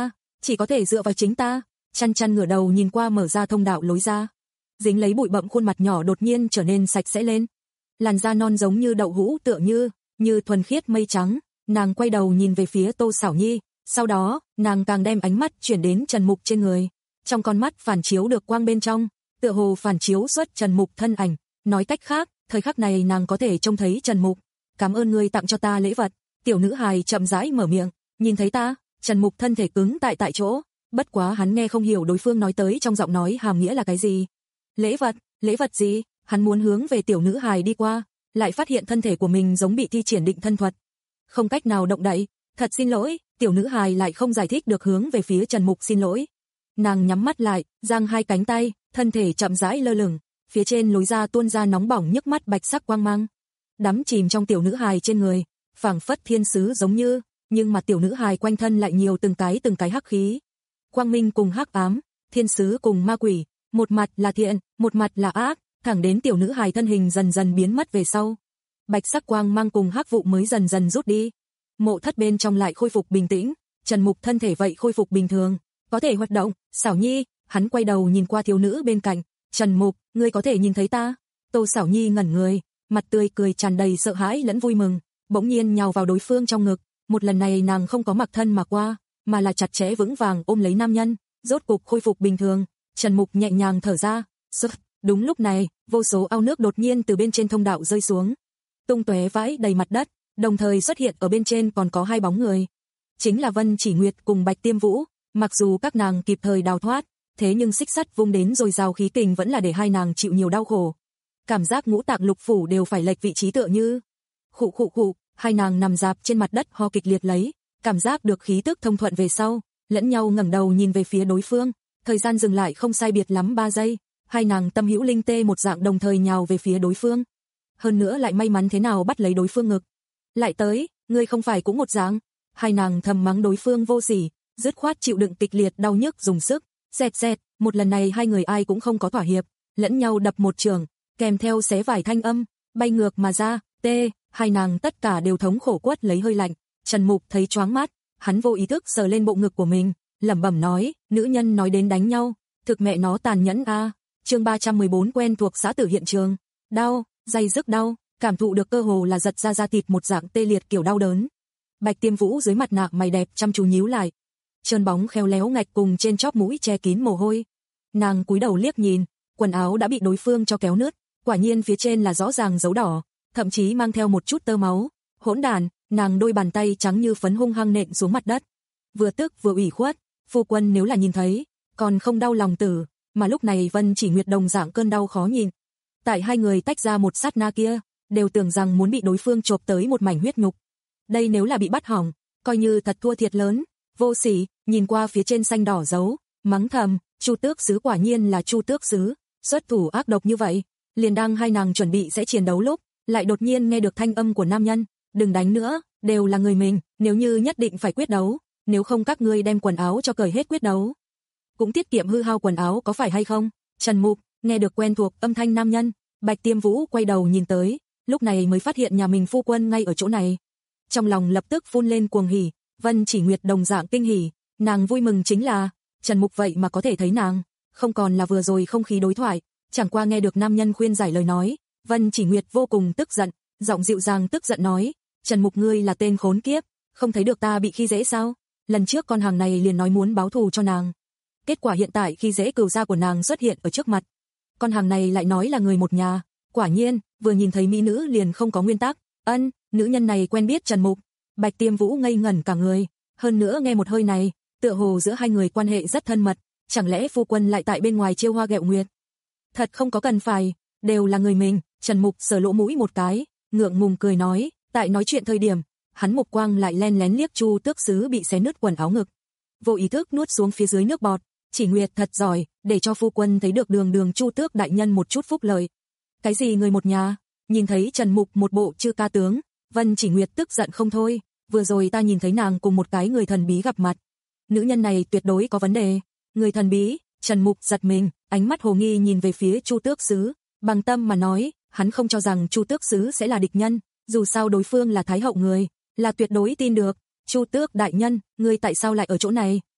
chỉ có thể dựa vào chính ta. Chăn Chăn ngửa đầu nhìn qua mở ra thông đạo lối ra. Dính lấy bụi bặm khuôn mặt nhỏ đột nhiên trở nên sạch sẽ lên. Làn da non giống như đậu hũ tựa như, như thuần khiết mây trắng. Nàng quay đầu nhìn về phía Tô Sảo Nhi, sau đó, nàng càng đem ánh mắt chuyển đến Trần Mục trên người. Trong con mắt phản chiếu được quang bên trong, tựa hồ phản chiếu xuất Trần Mục thân ảnh. Nói cách khác, thời khắc này nàng có thể trông thấy Trần Mục. Cảm ơn ngươi tặng cho ta lễ vật. Tiểu nữ hài chậm rãi mở miệng, nhìn thấy ta, Trần Mục thân thể cứng tại tại chỗ. Bất quá hắn nghe không hiểu đối phương nói tới trong giọng nói hàm nghĩa là cái gì. Lễ vật, lễ vật gì? Hắn muốn hướng về tiểu nữ hài đi qua, lại phát hiện thân thể của mình giống bị thi triển định thân thuật. Không cách nào động đậy, thật xin lỗi, tiểu nữ hài lại không giải thích được hướng về phía Trần Mục xin lỗi. Nàng nhắm mắt lại, giang hai cánh tay, thân thể chậm rãi lơ lửng, phía trên lối ra tuôn ra nóng bỏng nhức mắt bạch sắc quang mang. Đắm chìm trong tiểu nữ hài trên người, phảng phất thiên sứ giống như, nhưng mà tiểu nữ hài quanh thân lại nhiều từng cái từng cái hắc khí. Quang minh cùng hắc ám, thiên sứ cùng ma quỷ, một mặt là thiện, một mặt là ác, thẳng đến tiểu nữ hài thân hình dần dần biến mất về sau. Bạch sắc quang mang cùng hắc vụ mới dần dần rút đi. Mộ thất bên trong lại khôi phục bình tĩnh, Trần Mục thân thể vậy khôi phục bình thường, có thể hoạt động. Sảo Nhi, hắn quay đầu nhìn qua thiếu nữ bên cạnh, Trần Mục, ngươi có thể nhìn thấy ta? Tô Sảo Nhi ngẩn người, mặt tươi cười tràn đầy sợ hãi lẫn vui mừng, bỗng nhiên nhào vào đối phương trong ngực. Một lần này nàng không có mặc thân mà qua, mà là chặt chẽ vững vàng ôm lấy nam nhân, rốt cục khôi phục bình thường. Trần Mục nhẹ nhàng thở ra. Đúng lúc này, vô số ao nước đột nhiên từ bên trên thông đạo rơi xuống, tung tóe vãi đầy mặt đất, đồng thời xuất hiện ở bên trên còn có hai bóng người. Chính là Vân Chỉ Nguyệt cùng Bạch Tiêm Vũ. Mặc dù các nàng kịp thời đào thoát, thế nhưng xích sắt vung đến rồi rào khí kình vẫn là để hai nàng chịu nhiều đau khổ. Cảm giác ngũ tạng lục phủ đều phải lệch vị trí tựa như. Khụ khụ khụ, hai nàng nằm dạp trên mặt đất ho kịch liệt lấy, cảm giác được khí tức thông thuận về sau, lẫn nhau ngẩng đầu nhìn về phía đối phương. Thời gian dừng lại không sai biệt lắm ba giây, hai nàng tâm hữu linh tê một dạng đồng thời nhào về phía đối phương. Hơn nữa lại may mắn thế nào bắt lấy đối phương ngực. Lại tới, ngươi không phải cũng một dạng. Hai nàng thầm mắng đối phương vô sỉ, dứt khoát chịu đựng kịch liệt đau nhức dùng sức, xẹt xẹt, một lần này hai người ai cũng không có thỏa hiệp, lẫn nhau đập một trường, kèm theo xé vải thanh âm, bay ngược mà ra, tê, hai nàng tất cả đều thống khổ quất lấy hơi lạnh. Trần Mục thấy choáng mắt, hắn vô ý thức sờ lên bộ ngực của mình, lẩm bẩm nói, nữ nhân nói đến đánh nhau, thực mẹ nó tàn nhẫn a. À. Chương ba trăm mười bốn quen thuộc xã tử hiện trường. Đau, dây dứt đau, cảm thụ được cơ hồ là giật ra da thịt một dạng tê liệt kiểu đau đớn. Bạch Tiêm Vũ dưới mặt nạ mày đẹp chăm chú nhíu lại, trơn bóng khéo léo ngạch cùng trên chóp mũi che kín mồ hôi. Nàng cúi đầu liếc nhìn, quần áo đã bị đối phương cho kéo nứt, quả nhiên phía trên là rõ ràng dấu đỏ, thậm chí mang theo một chút tơ máu. Hỗn đản, nàng đôi bàn tay trắng như phấn hung hăng nện xuống mặt đất. Vừa tức vừa ủy khuất, phu quân nếu là nhìn thấy, còn không đau lòng tử, mà lúc này Vân Chỉ Nguyệt đồng dạng cơn đau khó nhìn. Tại hai người tách ra một sát na kia, đều tưởng rằng muốn bị đối phương chộp tới một mảnh huyết nhục. Đây nếu là bị bắt hỏng, coi như thật thua thiệt lớn. Vô sỉ, nhìn qua phía trên xanh đỏ dấu, mắng thầm, Chu Tước Sứ quả nhiên là Chu Tước Sứ, xuất thủ ác độc như vậy. Liền đang hai nàng chuẩn bị sẽ chiến đấu lúc, lại đột nhiên nghe được thanh âm của nam nhân, đừng đánh nữa, đều là người mình, nếu như nhất định phải quyết đấu, nếu không các ngươi đem quần áo cho cởi hết quyết đấu. Cũng tiết kiệm hư hao quần áo có phải hay không? Trần Mục, nghe được quen thuộc âm thanh nam nhân, Bạch Tiêm Vũ quay đầu nhìn tới, lúc này mới phát hiện nhà mình phu quân ngay ở chỗ này. Trong lòng lập tức phun lên cuồng hỉ, Vân Chỉ Nguyệt đồng dạng kinh hỉ, nàng vui mừng chính là, Trần Mục vậy mà có thể thấy nàng, không còn là vừa rồi không khí đối thoại, chẳng qua nghe được nam nhân khuyên giải lời nói, Vân Chỉ Nguyệt vô cùng tức giận, giọng dịu dàng tức giận nói, Trần Mục ngươi là tên khốn kiếp, không thấy được ta bị khi dễ sao? Lần trước con hàng này liền nói muốn báo thù cho nàng. Kết quả hiện tại khi dễ cừu gia của nàng xuất hiện ở trước mặt. Con hàng này lại nói là người một nhà, quả nhiên, vừa nhìn thấy mỹ nữ liền không có nguyên tắc. Ân, nữ nhân này quen biết Trần Mục. Bạch Tiêm Vũ ngây ngẩn cả người, hơn nữa nghe một hơi này, tựa hồ giữa hai người quan hệ rất thân mật, chẳng lẽ phu quân lại tại bên ngoài chiêu hoa ghẹo nguyệt? Thật không có cần phải, đều là người mình. Trần Mục sờ lỗ mũi một cái, ngượng ngùng cười nói, tại nói chuyện thời điểm, hắn mục quang lại len lén liếc Chu Tước Sứ bị xé nứt quần áo ngực, vô ý thức nuốt xuống phía dưới nước bọt. Chỉ Nguyệt thật giỏi, để cho phu quân thấy được đường đường Chu Tước đại nhân một chút phúc lợi. Cái gì người một nhà? Nhìn thấy Trần Mục một bộ chư ca tướng, Vân Chỉ Nguyệt tức giận không thôi, vừa rồi ta nhìn thấy nàng cùng một cái người thần bí gặp mặt. Nữ nhân này tuyệt đối có vấn đề. Người thần bí? Trần Mục giật mình, ánh mắt hồ nghi nhìn về phía Chu Tước Sứ, bằng tâm mà nói, hắn không cho rằng Chu Tước Sứ sẽ là địch nhân, dù sao đối phương là thái hậu người, là tuyệt đối tin được. Chu Tước đại nhân, ngươi tại sao lại ở chỗ này?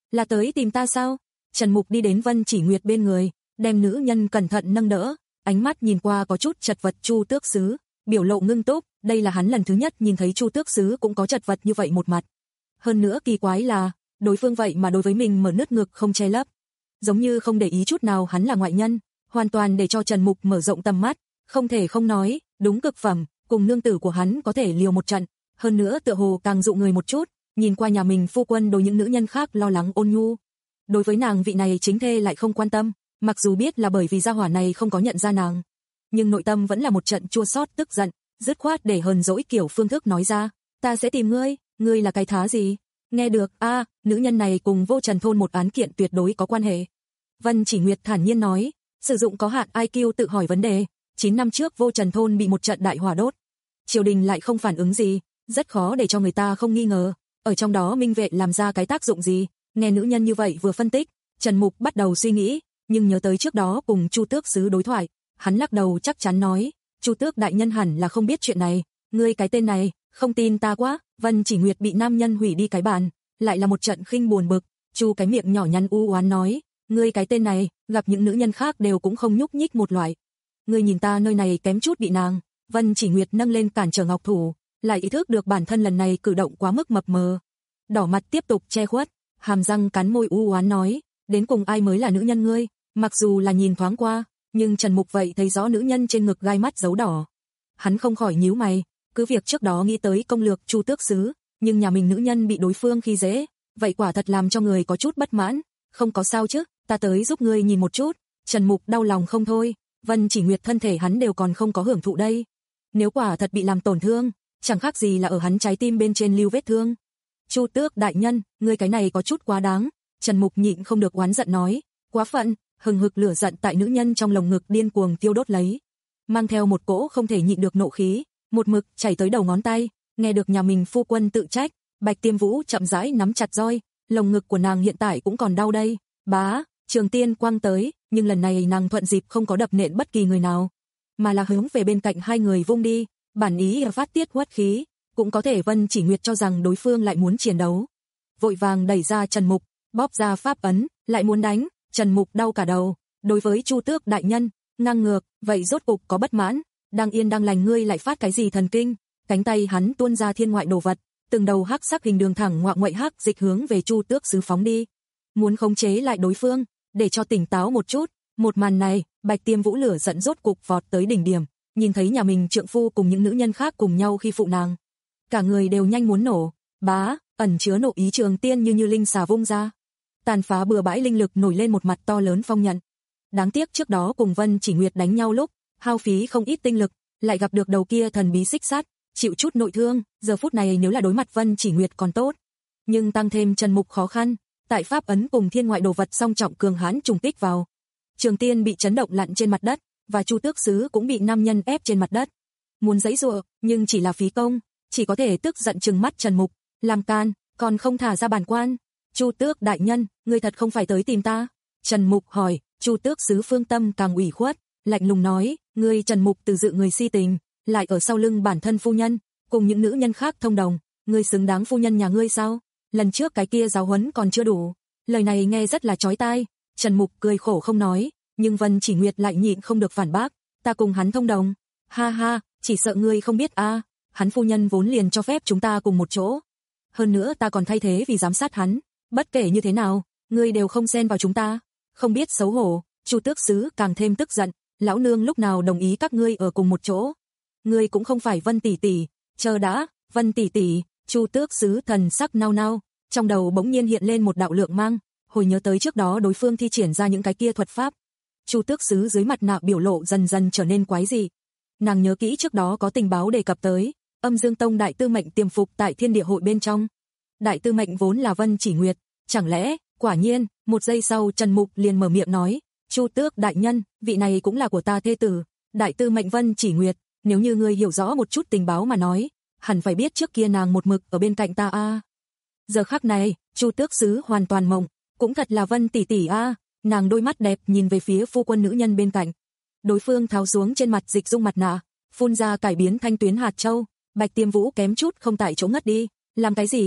là tới tìm ta sao? Trần Mục đi đến Vân Chỉ Nguyệt bên người, đem nữ nhân cẩn thận nâng đỡ, ánh mắt nhìn qua có chút chật vật Chu Tước Sứ, biểu lộ ngưng túc, đây là hắn lần thứ nhất nhìn thấy Chu Tước Sứ cũng có chật vật như vậy một mặt. Hơn nữa kỳ quái là, đối phương vậy mà đối với mình mở nứt ngực không che lấp, giống như không để ý chút nào hắn là ngoại nhân, hoàn toàn để cho Trần Mục mở rộng tầm mắt, không thể không nói, đúng cực phẩm, cùng nương tử của hắn có thể liều một trận, hơn nữa tựa hồ càng dụ người một chút, nhìn qua nhà mình phu quân đối những nữ nhân khác lo lắng ôn nhu. Đối với nàng vị này chính thê lại không quan tâm, mặc dù biết là bởi vì gia hỏa này không có nhận ra nàng, nhưng nội tâm vẫn là một trận chua xót tức giận, dứt khoát để hờn dỗi kiểu phương thức nói ra, ta sẽ tìm ngươi, ngươi là cái thá gì? Nghe được, a, à, nữ nhân này cùng Vô Trần thôn một án kiện tuyệt đối có quan hệ. Vân Chỉ Nguyệt thản nhiên nói, sử dụng có hạn i kiu tự hỏi vấn đề, chín năm trước Vô Trần thôn bị một trận đại hỏa đốt. Triều đình lại không phản ứng gì, rất khó để cho người ta không nghi ngờ, ở trong đó Minh Vệ làm ra cái tác dụng gì? Nghe nữ nhân như vậy vừa phân tích, Trần Mục bắt đầu suy nghĩ, nhưng nhớ tới trước đó cùng Chu Tước Sứ đối thoại, hắn lắc đầu chắc chắn nói, Chu Tước đại nhân hẳn là không biết chuyện này, ngươi cái tên này, không tin ta quá. Vân Chỉ Nguyệt bị nam nhân hủy đi cái bàn, lại là một trận khinh buồn bực, Chu cái miệng nhỏ nhắn u oán nói, ngươi cái tên này, gặp những nữ nhân khác đều cũng không nhúc nhích một loại. Ngươi nhìn ta nơi này kém chút bị nàng. Vân Chỉ Nguyệt nâng lên cản trở ngọc thủ, lại ý thức được bản thân lần này cử động quá mức mập mờ, đỏ mặt tiếp tục che khuất, hàm răng cắn môi u oán nói, đến cùng ai mới là nữ nhân ngươi? Mặc dù là nhìn thoáng qua, nhưng Trần Mục vậy thấy rõ nữ nhân trên ngực gai mắt dấu đỏ. Hắn không khỏi nhíu mày, cứ việc trước đó nghĩ tới công lược Chu Tước Sứ, nhưng nhà mình nữ nhân bị đối phương khi dễ, vậy quả thật làm cho người có chút bất mãn. Không có sao chứ, ta tới giúp ngươi nhìn một chút. Trần Mục đau lòng không thôi, Vân Chỉ Nguyệt thân thể hắn đều còn không có hưởng thụ đây. Nếu quả thật bị làm tổn thương, chẳng khác gì là ở hắn trái tim bên trên lưu vết thương. Chu Tước đại nhân, ngươi cái này có chút quá đáng. Trần Mục nhịn không được oán giận nói, quá phận, hừng hực lửa giận tại nữ nhân trong lồng ngực điên cuồng thiêu đốt lấy, mang theo một cỗ không thể nhịn được nộ khí, một mực chảy tới đầu ngón tay. Nghe được nhà mình phu quân tự trách, Bạch Tiêm Vũ chậm rãi nắm chặt roi, lồng ngực của nàng hiện tại cũng còn đau đây. Bá, trường tiên quang tới, nhưng lần này nàng thuận dịp không có đập nện bất kỳ người nào, mà là hướng về bên cạnh hai người vung đi, bản ý là phát tiết huất khí, cũng có thể Vân Chỉ Nguyệt cho rằng đối phương lại muốn chiến đấu. Vội vàng đẩy ra Trần Mục, bóp ra pháp ấn, lại muốn đánh, Trần Mục đau cả đầu, đối với Chu Tước đại nhân, ngang ngược, vậy rốt cục có bất mãn, đang yên đang lành ngươi lại phát cái gì thần kinh? Cánh tay hắn tuôn ra thiên ngoại đồ vật, từng đầu hắc sắc hình đường thẳng ngoạ ngoại hắc dịch hướng về Chu Tước Sứ phóng đi, muốn khống chế lại đối phương, để cho tỉnh táo một chút. Một màn này, Bạch Tiêm Vũ lửa giận rốt cục vọt tới đỉnh điểm, nhìn thấy nhà mình trượng phu cùng những nữ nhân khác cùng nhau khi phụ nàng, cả người đều nhanh muốn nổ. Bá, ẩn chứa nộ ý trường tiên như như linh xà vung ra, tàn phá bừa bãi linh lực nổi lên một mặt to lớn phong nhận. Đáng tiếc trước đó cùng Vân Chỉ Nguyệt đánh nhau lúc, hao phí không ít tinh lực, lại gặp được đầu kia thần bí xích sắt, chịu chút nội thương, giờ phút này nếu là đối mặt Vân Chỉ Nguyệt còn tốt, nhưng tăng thêm Trần Mục khó khăn, tại pháp ấn cùng thiên ngoại đồ vật song trọng cường hãn trùng kích vào, trường tiên bị chấn động lặn trên mặt đất, và Chu Tước Sứ cũng bị nam nhân ép trên mặt đất, muốn giãy giụa, nhưng chỉ là phí công, chỉ có thể tức giận trừng mắt Trần Mục, làm can, còn không thả ra bản quan. Chu Tước đại nhân, ngươi thật không phải tới tìm ta? Trần Mục hỏi. Chu Tước Sứ Phương Tâm càng ủy khuất, lạnh lùng nói, ngươi Trần Mục từ dự người si tình, lại ở sau lưng bản thân phu nhân, cùng những nữ nhân khác thông đồng, ngươi xứng đáng phu nhân nhà ngươi sao? Lần trước cái kia giáo huấn còn chưa đủ. Lời này nghe rất là chói tai. Trần Mục cười khổ không nói, nhưng Vân Chỉ Nguyệt lại nhịn không được phản bác, ta cùng hắn thông đồng. Ha ha, chỉ sợ ngươi không biết a, à, hắn phu nhân vốn liền cho phép chúng ta cùng một chỗ. Hơn nữa ta còn thay thế vì giám sát hắn, bất kể như thế nào, ngươi đều không xen vào chúng ta. Không biết xấu hổ. Chu Tước Sứ càng thêm tức giận, lão nương lúc nào đồng ý các ngươi ở cùng một chỗ? Ngươi cũng không phải Vân tỷ tỷ, chờ đã, Vân tỷ tỷ. Chu Tước Sứ thần sắc nao nao, trong đầu bỗng nhiên hiện lên một đạo lượng mang, hồi nhớ tới trước đó đối phương thi triển ra những cái kia thuật pháp. Chu Tước Sứ dưới mặt nạ biểu lộ dần dần trở nên quái dị. Nàng nhớ kỹ trước đó có tình báo đề cập tới, Âm Dương Tông đại tư mệnh tiềm phục tại Thiên Địa hội bên trong. Đại tư mệnh vốn là Vân Chỉ Nguyệt, chẳng lẽ? Quả nhiên, một giây sau Trần Mục liền mở miệng nói, Chu Tước đại nhân, vị này cũng là của ta thê tử, đại tư mệnh Vân Chỉ Nguyệt, nếu như ngươi hiểu rõ một chút tình báo mà nói, hẳn phải biết trước kia nàng một mực ở bên cạnh ta a. À. Giờ khắc này, Chu Tước Sứ hoàn toàn mộng, cũng thật là Vân tỷ tỷ a, à. Nàng đôi mắt đẹp nhìn về phía phu quân nữ nhân bên cạnh. Đối phương tháo xuống trên mặt dịch dung mặt nạ, phun ra cải biến thanh tuyến hạt châu, Bạch Tiêm Vũ kém chút không tại chỗ ngất đi, làm cái gì a? À?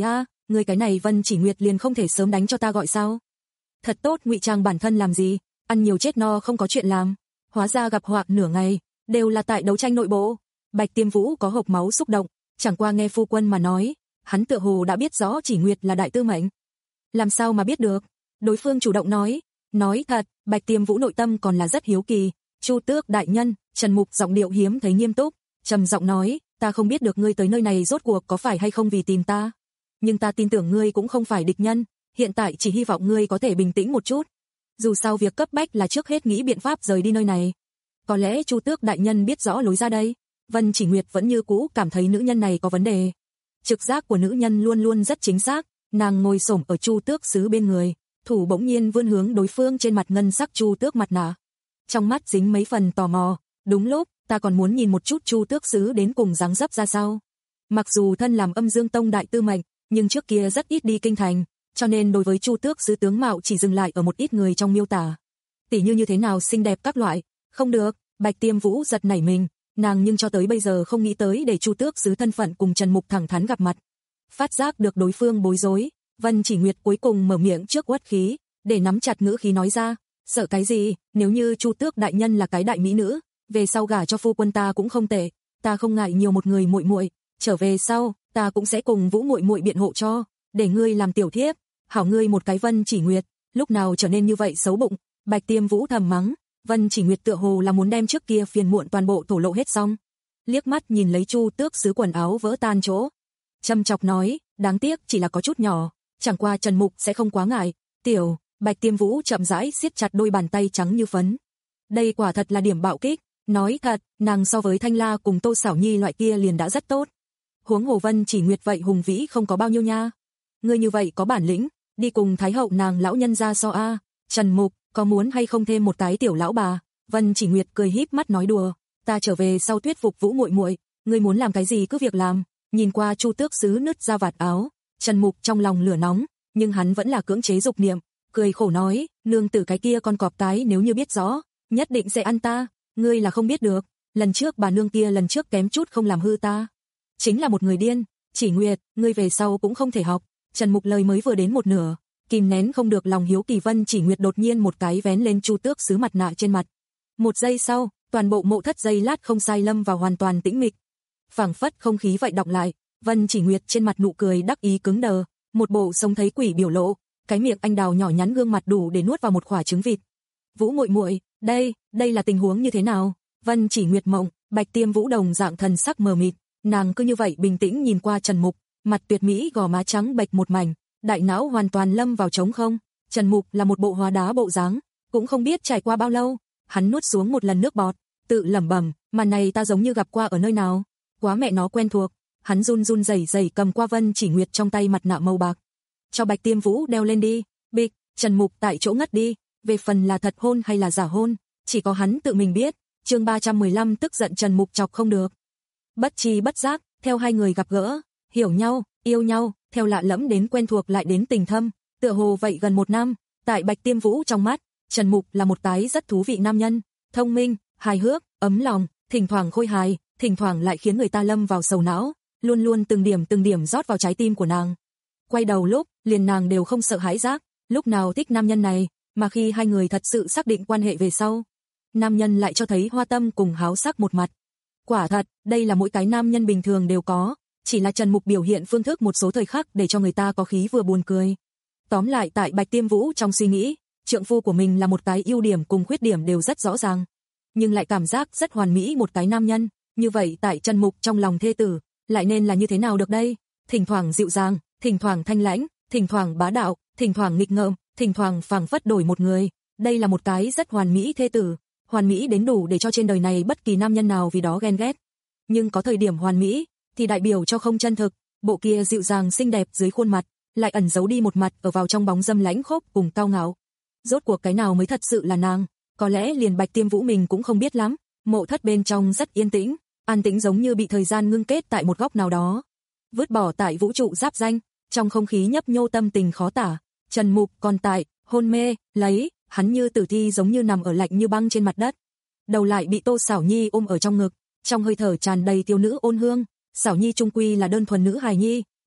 Ngươi cái này Vân Chỉ Nguyệt liền không thể sớm đánh cho ta gọi sao? Thật tốt ngụy trang bản thân làm gì, ăn nhiều chết no không có chuyện làm. Hóa ra gặp họa nửa ngày, đều là tại đấu tranh nội bộ. Bạch Tiêm Vũ có hộc máu xúc động, chẳng qua nghe phu quân mà nói, hắn tựa hồ đã biết rõ Chỉ Nguyệt là đại tư mệnh. Làm sao mà biết được? Đối phương chủ động nói, nói thật, Bạch Tiêm Vũ nội tâm còn là rất hiếu kỳ. Chu Tước đại nhân, Trần Mục giọng điệu hiếm thấy nghiêm túc, trầm giọng nói, ta không biết được ngươi tới nơi này rốt cuộc có phải hay không vì tìm ta, nhưng ta tin tưởng ngươi cũng không phải địch nhân, hiện tại chỉ hy vọng ngươi có thể bình tĩnh một chút. Dù sao việc cấp bách là trước hết nghĩ biện pháp rời đi nơi này. Có lẽ Chu Tước đại nhân biết rõ lối ra đây. Vân Chỉ Nguyệt vẫn như cũ cảm thấy nữ nhân này có vấn đề. Trực giác của nữ nhân luôn luôn rất chính xác, nàng ngồi xổm ở Chu Tước sứ bên người, thủ bỗng nhiên vươn hướng đối phương trên mặt ngân sắc Chu Tước mặt nạ. Trong mắt dính mấy phần tò mò, đúng lúc, ta còn muốn nhìn một chút Chu Tước sứ đến cùng dáng dấp ra sao. Mặc dù thân làm Âm Dương Tông đại tư mệnh, nhưng trước kia rất ít đi kinh thành, cho nên đối với Chu Tước sứ tướng mạo chỉ dừng lại ở một ít người trong miêu tả. Tỉ như như thế nào xinh đẹp các loại, không được, Bạch Tiêm Vũ giật nảy mình, nàng nhưng cho tới bây giờ không nghĩ tới để Chu Tước sứ thân phận cùng Trần Mục thẳng thắn gặp mặt. Phát giác được đối phương bối rối, Vân Chỉ Nguyệt cuối cùng mở miệng trước uất khí, để nắm chặt ngữ khí nói ra, sợ cái gì, nếu như Chu Tước đại nhân là cái đại mỹ nữ, về sau gả cho phu quân ta cũng không tệ, ta không ngại nhiều một người muội muội, trở về sau, ta cũng sẽ cùng Vũ muội muội biện hộ cho, để ngươi làm tiểu thiếp. Hảo ngươi một cái Vân Chỉ Nguyệt, lúc nào trở nên như vậy xấu bụng. Bạch Tiêm Vũ thầm mắng, Vân Chỉ Nguyệt tựa hồ là muốn đem trước kia phiền muộn toàn bộ thổ lộ hết xong. Liếc mắt nhìn lấy Chu Tước sứ quần áo vỡ tan chỗ, châm chọc nói, đáng tiếc chỉ là có chút nhỏ, chẳng qua Trần Mục sẽ không quá ngại. Tiểu, Bạch Tiêm Vũ chậm rãi siết chặt đôi bàn tay trắng như phấn. Đây quả thật là điểm bạo kích, nói thật, nàng so với Thanh La cùng Tô Xảo Nhi loại kia liền đã rất tốt. Huống hồ Vân Chỉ Nguyệt vậy hùng vĩ không có bao nhiêu nha. Ngươi như vậy có bản lĩnh, đi cùng Thái hậu nàng lão nhân ra so a. Trần Mục, có muốn hay không thêm một cái tiểu lão bà? Vân Chỉ Nguyệt cười híp mắt nói đùa, ta trở về sau thuyết phục Vũ muội muội, ngươi muốn làm cái gì cứ việc làm. Nhìn qua Chu Tước sứ nứt ra vạt áo, Trần Mục trong lòng lửa nóng, nhưng hắn vẫn là cưỡng chế dục niệm, cười khổ nói, nương tử cái kia con cọp cái nếu như biết rõ, nhất định sẽ ăn ta, ngươi là không biết được, lần trước bà nương kia lần trước kém chút không làm hư ta, chính là một người điên. Chỉ Nguyệt, ngươi về sau cũng không thể học. Trần Mục lời mới vừa đến một nửa, kìm nén không được lòng hiếu kỳ, Vân Chỉ Nguyệt đột nhiên một cái vén lên Chu Tước sứ mặt nạ trên mặt. Một giây sau, toàn bộ mộ thất giây lát không sai lâm vào hoàn toàn tĩnh mịch. Phảng phất không khí vậy đọng lại, Vân Chỉ Nguyệt trên mặt nụ cười đắc ý cứng đờ, một bộ sống thấy quỷ biểu lộ, cái miệng anh đào nhỏ nhắn gương mặt đủ để nuốt vào một quả trứng vịt. Vũ muội muội, đây, đây là tình huống như thế nào? Vân Chỉ Nguyệt mộng, Bạch Tiêm Vũ đồng dạng thần sắc mờ mịt, nàng cứ như vậy bình tĩnh nhìn qua Trần Mục, mặt tuyệt mỹ gò má trắng bệch một mảnh, đại não hoàn toàn lâm vào trống không. Trần Mục là một bộ hóa đá bộ dáng, cũng không biết trải qua bao lâu, hắn nuốt xuống một lần nước bọt, tự lẩm bẩm, màn này ta giống như gặp qua ở nơi nào, quá mẹ nó quen thuộc. Hắn run run rẩy rẩy cầm qua Vân Chỉ Nguyệt trong tay mặt nạ màu bạc, cho Bạch Tiêm Vũ đeo lên đi. Bịch, Trần Mục tại chỗ ngất đi, về phần là thật hôn hay là giả hôn, chỉ có hắn tự mình biết. Chương ba trăm mười lăm tức giận Trần Mục chọc không được. Bất chi bất giác, theo hai người gặp gỡ, hiểu nhau, yêu nhau, theo lạ lẫm đến quen thuộc lại đến tình thâm, tựa hồ vậy gần một năm. Tại Bạch Tiêm Vũ trong mắt, Trần Mục là một cái rất thú vị nam nhân, thông minh, hài hước, ấm lòng, thỉnh thoảng khôi hài, thỉnh thoảng lại khiến người ta lâm vào sầu não, luôn luôn từng điểm từng điểm rót vào trái tim của nàng. Quay đầu lúc, liền nàng đều không sợ hãi giác, lúc nào thích nam nhân này, mà khi hai người thật sự xác định quan hệ về sau, nam nhân lại cho thấy hoa tâm cùng háo sắc một mặt. Quả thật, đây là mỗi cái nam nhân bình thường đều có, chỉ là Trần Mục biểu hiện phương thức một số thời khắc để cho người ta có khí vừa buồn cười. Tóm lại tại Bạch Tiêm Vũ trong suy nghĩ, trượng phu của mình là một cái ưu điểm cùng khuyết điểm đều rất rõ ràng, nhưng lại cảm giác rất hoàn mỹ một cái nam nhân, như vậy tại Trần Mục trong lòng thê tử, lại nên là như thế nào được đây? Thỉnh thoảng dịu dàng, thỉnh thoảng thanh lãnh, thỉnh thoảng bá đạo, thỉnh thoảng nghịch ngợm, thỉnh thoảng phảng phất đổi một người, đây là một cái rất hoàn mỹ thê tử, hoàn mỹ đến đủ để cho trên đời này bất kỳ nam nhân nào vì đó ghen ghét. Nhưng có thời điểm hoàn mỹ, thì đại biểu cho không chân thực, bộ kia dịu dàng xinh đẹp dưới khuôn mặt, lại ẩn giấu đi một mặt ở vào trong bóng dâm lãnh khốc cùng cao ngạo. Rốt cuộc cái nào mới thật sự là nàng, có lẽ liền Bạch Tiêm Vũ mình cũng không biết lắm. Mộ thất bên trong rất yên tĩnh, an tĩnh giống như bị thời gian ngưng kết tại một góc nào đó. Vứt bỏ tại vũ trụ giáp danh, trong không khí nhấp nhô tâm tình khó tả. Trần Mục còn tại, hôn mê, lấy, hắn như tử thi giống như nằm ở lạnh như băng trên mặt đất. Đầu lại bị Tô Xảo Nhi ôm ở trong ngực, trong hơi thở tràn đầy tiêu nữ ôn hương. Xảo Nhi trung quy là đơn thuần nữ hài nhi,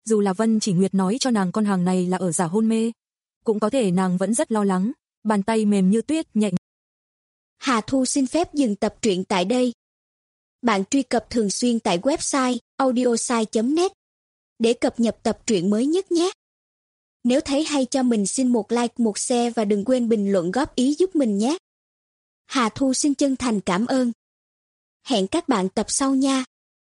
dù là Vân Chỉ Nguyệt nói cho nàng con hàng này là ở giả hôn mê, cũng có thể nàng vẫn rất lo lắng, bàn tay mềm như tuyết nhẹ. Hà Thu xin phép dừng tập truyện tại đây. Bạn truy cập thường xuyên tại website audiosai chấm net để cập nhật tập truyện mới nhất nhé. Nếu thấy hay cho mình xin một like, một share và đừng quên bình luận góp ý giúp mình nhé. Hà Thu xin chân thành cảm ơn. Hẹn các bạn tập sau nha.